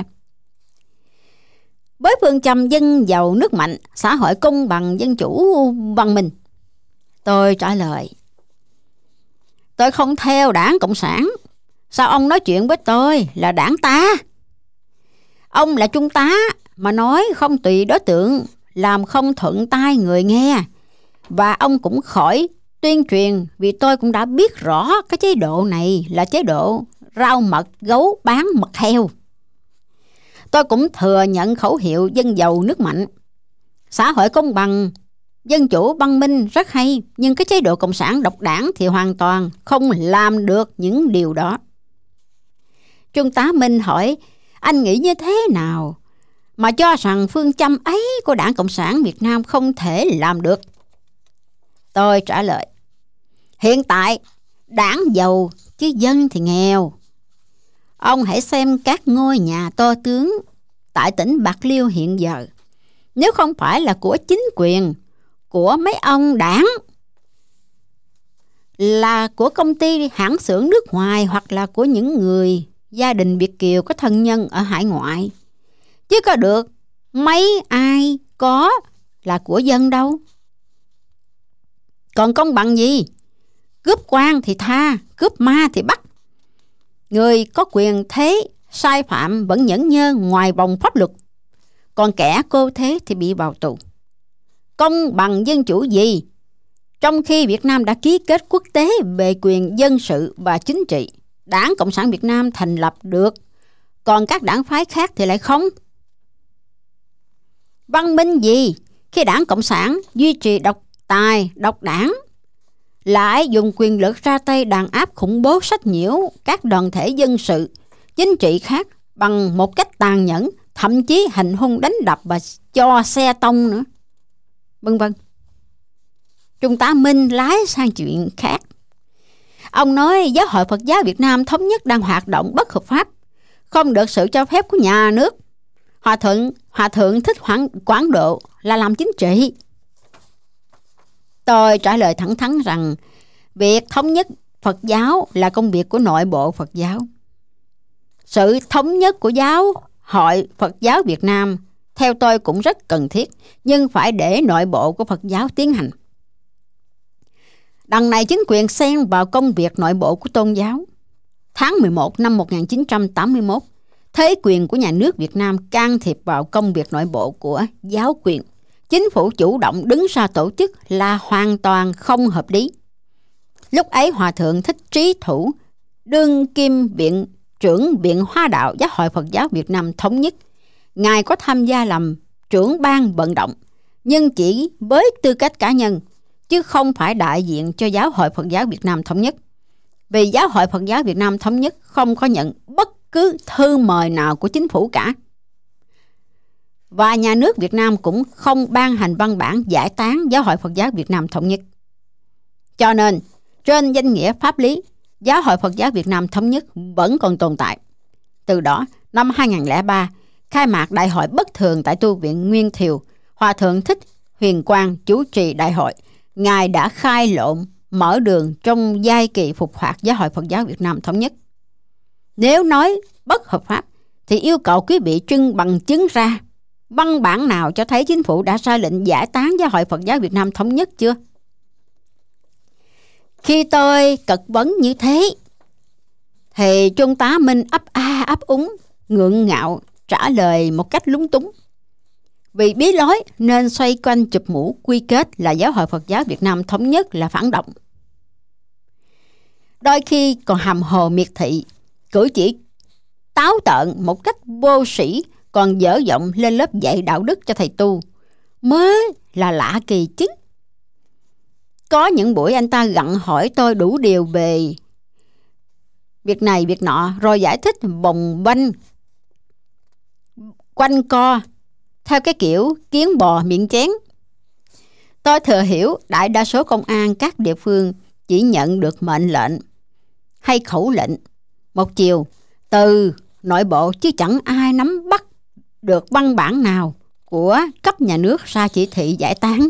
Với phương châm dân giàu nước mạnh, xã hội công bằng, dân chủ văn minh, tôi trả lời: tôi không theo Đảng Cộng sản. Sao ông nói chuyện với tôi là đảng ta? Ông là trung tá mà nói không tùy đối tượng, làm không thuận tai người nghe. Và ông cũng khỏi tuyên truyền, vì tôi cũng đã biết rõ cái chế độ này là chế độ rau mật gấu bán mật heo. Tôi cũng thừa nhận khẩu hiệu dân giàu nước mạnh, xã hội công bằng, dân chủ văn minh rất hay, nhưng cái chế độ cộng sản độc đảng thì hoàn toàn không làm được những điều đó. Trung tá Minh hỏi: anh nghĩ như thế nào mà cho rằng phương châm ấy của Đảng Cộng sản Việt Nam không thể làm được? Tôi trả lời: hiện tại đảng giàu chứ dân thì nghèo. Ông hãy xem các ngôi nhà to tướng tại tỉnh Bạc Liêu hiện giờ. Nếu không phải là của chính quyền, của mấy ông đảng, là của công ty hãng xưởng nước ngoài, hoặc là của những người gia đình Việt kiều có thân nhân ở hải ngoại, chứ có được mấy ai có là của dân đâu. Còn công bằng gì? Cướp quan thì tha, cướp ma thì bắt. Người có quyền thế sai phạm vẫn nhẫn nhơ ngoài vòng pháp luật, còn kẻ cô thế thì bị vào tù. Công bằng dân chủ gì, trong khi Việt Nam đã ký kết quốc tế về quyền dân sự và chính trị? Đảng Cộng sản Việt Nam thành lập được, còn các đảng phái khác thì lại không. Văn minh gì khi Đảng Cộng sản duy trì độc tài, độc đảng, lại dùng quyền lực ra tay đàn áp, khủng bố, sách nhiễu các đoàn thể dân sự, chính trị khác bằng một cách tàn nhẫn, thậm chí hành hung, đánh đập và cho xe tông nữa, vân vân. Trung tá Minh lái sang chuyện khác. Ông nói Giáo hội Phật giáo Việt Nam Thống nhất đang hoạt động bất hợp pháp, không được sự cho phép của nhà nước. Hòa thượng, Hòa thượng Thích Quảng Độ là làm chính trị. Tôi trả lời thẳng thắn rằng việc thống nhất Phật giáo là công việc của nội bộ Phật giáo. Sự thống nhất của Giáo hội Phật giáo Việt Nam theo tôi cũng rất cần thiết, nhưng phải để nội bộ của Phật giáo tiến hành. Đằng này chính quyền xen vào công việc nội bộ của tôn giáo. Tháng mười một năm một nghìn chín trăm tám mươi mốt, thế quyền của nhà nước Việt Nam can thiệp vào công việc nội bộ của giáo quyền. Chính phủ chủ động đứng ra tổ chức là hoàn toàn không hợp lý. Lúc ấy Hòa thượng Thích Trí Thủ, đương kim viện trưởng Viện Hoa Đạo Giáo hội Phật giáo Việt Nam Thống nhất, Ngài có tham gia làm trưởng ban vận động, nhưng chỉ với tư cách cá nhân, chứ không phải đại diện cho Giáo hội Phật giáo Việt Nam Thống nhất. Vì Giáo hội Phật giáo Việt Nam Thống nhất không có nhận bất cứ thư mời nào của chính phủ cả. Và nhà nước Việt Nam cũng không ban hành văn bản giải tán Giáo hội Phật giáo Việt Nam Thống nhất. Cho nên, trên danh nghĩa pháp lý, Giáo hội Phật giáo Việt Nam Thống nhất vẫn còn tồn tại. Từ đó, năm hai nghìn không trăm lẻ ba, khai mạc đại hội bất thường tại tu viện Nguyên Thiều, Hòa thượng Thích Huyền Quang chủ trì đại hội. Ngài đã khai lộn, mở đường trong giai kỳ phục hoạt Giáo hội Phật giáo Việt Nam Thống nhất. Nếu nói bất hợp pháp, thì yêu cầu quý vị trưng bằng chứng ra văn bản nào cho thấy chính phủ đã ra lệnh giải tán Giáo hội Phật giáo Việt Nam Thống nhất chưa? Khi tôi cật vấn như thế, thì Trung tá Minh ấp a ấp úng, ngượng ngạo trả lời một cách lúng túng. Vì bí lối nên xoay quanh chụp mũ quy kết là Giáo hội Phật giáo Việt Nam Thống nhất là phản động. Đôi khi còn hàm hồ miệt thị, cử chỉ táo tợn một cách vô sĩ, còn dở giọng lên lớp dạy đạo đức cho thầy tu, mới là lạ kỳ chứ. Có những buổi anh ta gặng hỏi tôi đủ điều về việc này việc nọ, rồi giải thích bồng banh quanh co theo cái kiểu kiến bò miệng chén. Tôi thừa hiểu đại đa số công an các địa phương chỉ nhận được mệnh lệnh hay khẩu lệnh một chiều từ nội bộ, chứ chẳng ai nắm bắt được văn bản nào của cấp nhà nước ra chỉ thị giải tán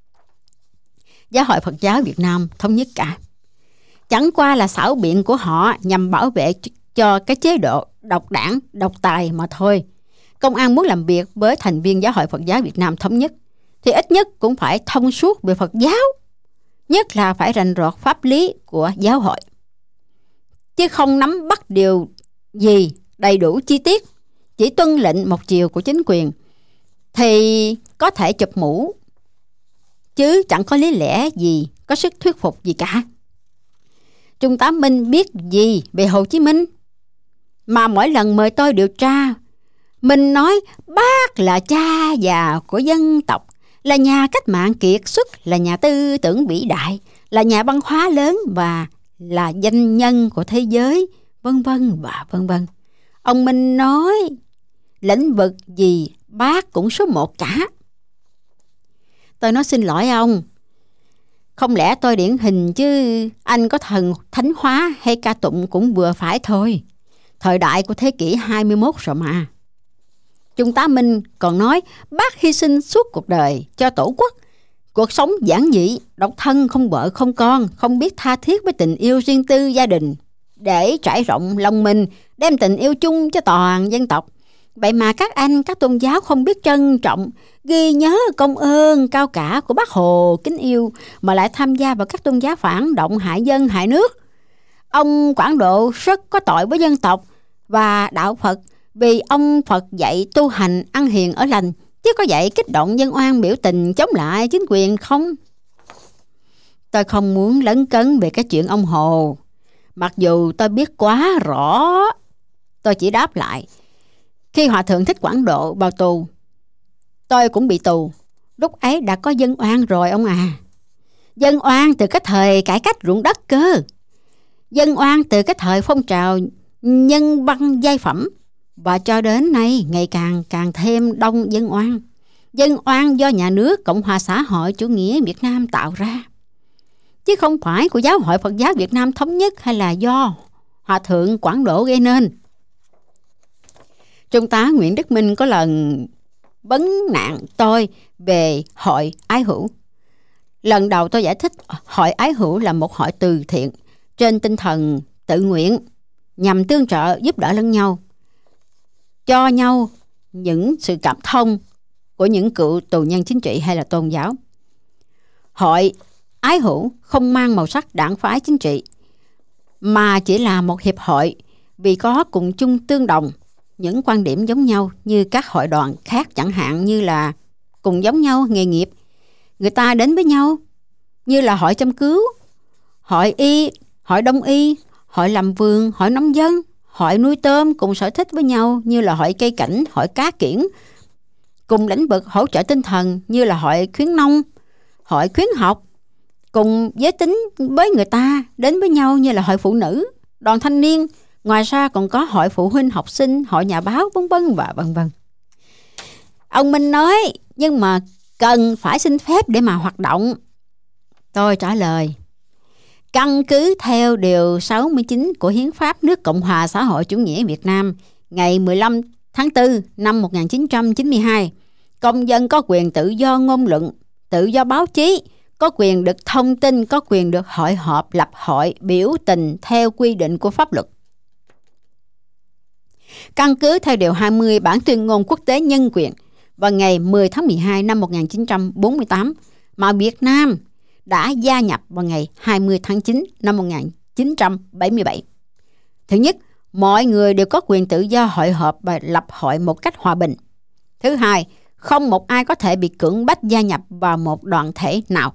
Giáo hội Phật giáo Việt Nam Thống nhất cả. Chẳng qua là xảo biện của họ nhằm bảo vệ cho cái chế độ độc đảng, độc tài mà thôi. Công an muốn làm việc với thành viên Giáo hội Phật giáo Việt Nam Thống nhất thì ít nhất cũng phải thông suốt về Phật giáo, nhất là phải rành rọt pháp lý của giáo hội, chứ không nắm bắt điều gì đầy đủ chi tiết, chỉ tuân lệnh một chiều của chính quyền thì có thể chụp mũ, chứ chẳng có lý lẽ gì, có sức thuyết phục gì cả. Trung tá Minh biết gì về Hồ Chí Minh mà mỗi lần mời tôi điều tra, Minh nói bác là cha già của dân tộc, là nhà cách mạng kiệt xuất, là nhà tư tưởng vĩ đại, là nhà văn hóa lớn và là danh nhân của thế giới, vân vân và vân vân. Ông Minh nói lĩnh vực gì bác cũng số một cả. Tôi nói xin lỗi ông, không lẽ tôi điển hình chứ anh có thần thánh hóa hay ca tụng cũng vừa phải thôi. Thời đại của thế kỷ hai mươi mốt rồi mà. Trung tá Minh còn nói bác hy sinh suốt cuộc đời cho tổ quốc, cuộc sống giản dị, độc thân, không vợ không con, không biết tha thiết với tình yêu riêng tư gia đình, để trải rộng lòng mình, đem tình yêu chung cho toàn dân tộc. Vậy mà các anh, các tôn giáo không biết trân trọng, ghi nhớ công ơn cao cả của bác Hồ kính yêu, mà lại tham gia vào các tôn giáo phản động hại dân hại nước. Ông Quảng Độ rất có tội với dân tộc và đạo Phật, vì ông Phật dạy tu hành ăn hiền ở lành, chứ có dạy kích động dân oan biểu tình chống lại chính quyền không? Tôi không muốn lấn cấn về cái chuyện ông Hồ, mặc dù tôi biết quá rõ. Tôi chỉ đáp lại, khi Hòa Thượng Thích Quảng Độ vào tù, tôi cũng bị tù. Lúc ấy đã có dân oan rồi ông à. Dân oan từ cái thời cải cách ruộng đất cơ. Dân oan từ cái thời phong trào nhân văn giai phẩm, và cho đến nay ngày càng càng thêm đông dân oan. Dân oan do nhà nước Cộng hòa xã hội chủ nghĩa Việt Nam tạo ra, chứ không phải của Giáo hội Phật giáo Việt Nam Thống nhất hay là do Hòa Thượng Quảng Độ gây nên. Trung tá Nguyễn Đức Minh có lần vấn nạn tôi về hội ái hữu. Lần đầu tôi giải thích hội ái hữu là một hội từ thiện trên tinh thần tự nguyện, nhằm tương trợ giúp đỡ lẫn nhau, cho nhau những sự cảm thông của những cựu tù nhân chính trị hay là tôn giáo. Hội ái hữu không mang màu sắc đảng phái chính trị, mà chỉ là một hiệp hội vì có cùng chung tương đồng những quan điểm giống nhau như các hội đoàn khác, chẳng hạn như là cùng giống nhau nghề nghiệp, người ta đến với nhau, như là hội chăm cứu, hội y, hội đông y, hội làm vườn, hội nông dân, hội nuôi tôm, cùng sở thích với nhau như là hội cây cảnh, hội cá kiển, cùng lĩnh vực hỗ trợ tinh thần như là hội khuyến nông, hội khuyến học, cùng giới tính với người ta đến với nhau như là hội phụ nữ, đoàn thanh niên. Ngoài ra còn có hội phụ huynh học sinh, hội nhà báo, vân vân và vân vân. Ông Minh nói, nhưng mà cần phải xin phép để mà hoạt động. Tôi trả lời, căn cứ theo điều sáu mươi chín của Hiến pháp nước Cộng hòa xã hội chủ nghĩa Việt Nam ngày mười lăm tháng tư năm một nghìn chín trăm chín mươi hai, công dân có quyền tự do ngôn luận, tự do báo chí, có quyền được thông tin, có quyền được hội họp, lập hội, biểu tình theo quy định của pháp luật. Căn cứ theo điều hai mươi Bản tuyên ngôn quốc tế nhân quyền vào ngày mười tháng mười hai năm một nghìn chín trăm bốn mươi tám mà Việt Nam đã gia nhập vào ngày hai mươi tháng chín năm một nghìn chín trăm bảy mươi bảy. Thứ nhất, mọi người đều có quyền tự do hội họp và lập hội một cách hòa bình. Thứ hai, không một ai có thể bị cưỡng bách gia nhập vào một đoàn thể nào.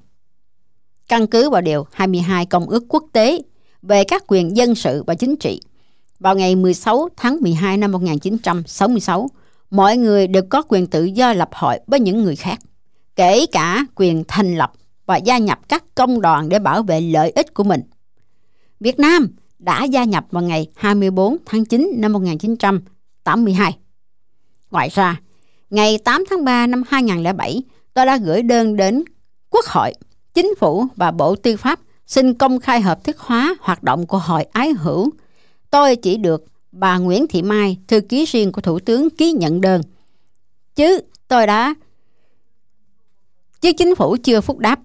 Căn cứ vào điều hai mươi hai Công ước Quốc tế về các quyền dân sự và chính trị, vào ngày mười sáu tháng mười hai năm một nghìn chín trăm sáu mươi sáu, mọi người đều có quyền tự do lập hội với những người khác, kể cả quyền thành lập và gia nhập các công đoàn để bảo vệ lợi ích của mình. Việt Nam đã gia nhập vào ngày hai mươi tư tháng chín năm một nghìn chín trăm tám mươi hai. Ngoài ra, ngày tám tháng ba năm hai nghìn không trăm lẻ bảy, tôi đã gửi đơn đến Quốc hội, Chính phủ và Bộ Tư pháp xin công khai hợp thức hóa hoạt động của Hội Ái Hữu. Tôi chỉ được bà Nguyễn Thị Mai, thư ký riêng của Thủ tướng, ký nhận đơn, chứ tôi đã chứ chính phủ chưa phúc đáp.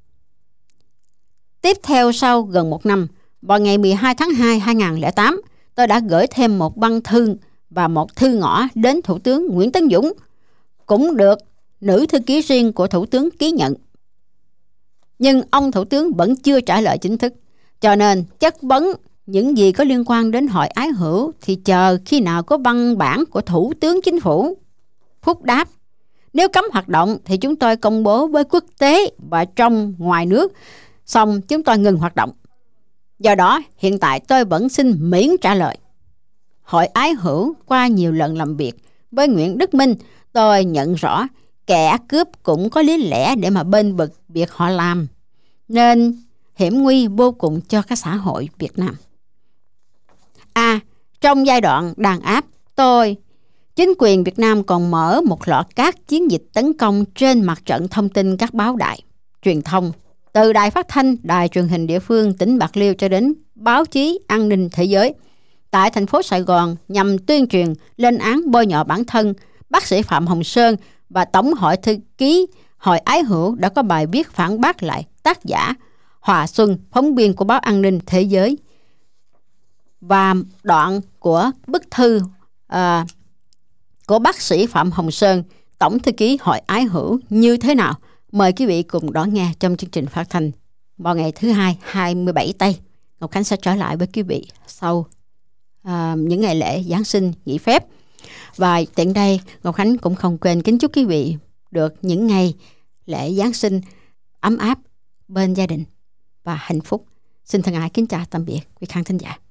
Tiếp theo, sau gần một năm, vào ngày mười hai tháng hai năm hai nghìn không trăm lẻ tám, tôi đã gửi thêm một băng thư và một thư ngõ đến Thủ tướng Nguyễn Tấn Dũng, cũng được nữ thư ký riêng của Thủ tướng ký nhận. Nhưng ông Thủ tướng vẫn chưa trả lời chính thức, cho nên chất vấn những gì có liên quan đến Hội Ái Hữu thì chờ khi nào có văn bản của Thủ tướng Chính phủ phúc đáp. Nếu cấm hoạt động thì chúng tôi công bố với quốc tế và trong ngoài nước, xong chúng tôi ngừng hoạt động. Do đó, hiện tại tôi vẫn xin miễn trả lời. Hội Ái Hữu qua nhiều lần làm việc với Nguyễn Đức Minh, tôi nhận rõ kẻ cướp cũng có lý lẽ để mà bênh vực việc họ làm, nên hiểm nguy vô cùng cho các xã hội Việt Nam. À, trong giai đoạn đàn áp, tôi, chính quyền Việt Nam còn mở một loạt các chiến dịch tấn công trên mặt trận thông tin các báo đài, truyền thông, từ đài phát thanh, đài truyền hình địa phương tỉnh Bạc Liêu cho đến báo chí an ninh thế giới, tại thành phố Sài Gòn nhằm tuyên truyền lên án bôi nhọ bản thân. Bác sĩ Phạm Hồng Sơn và Tổng hội thư ký Hội Ái Hữu đã có bài viết phản bác lại tác giả Hòa Xuân, phóng viên của báo An ninh Thế giới, và đoạn của bức thư à, của bác sĩ Phạm Hồng Sơn, Tổng thư ký Hội Ái Hữu như thế nào. Mời quý vị cùng đón nghe trong chương trình phát thanh vào ngày thứ hai, hai mươi bảy Tây. Ngọc Khánh sẽ trở lại với quý vị sau à, những ngày lễ Giáng sinh nghỉ phép. Và tiện đây, Ngọc Khánh cũng không quên kính chúc quý vị được những ngày lễ Giáng sinh ấm áp bên gia đình và hạnh phúc. Xin thân ái kính chào tạm biệt quý khán thính giả.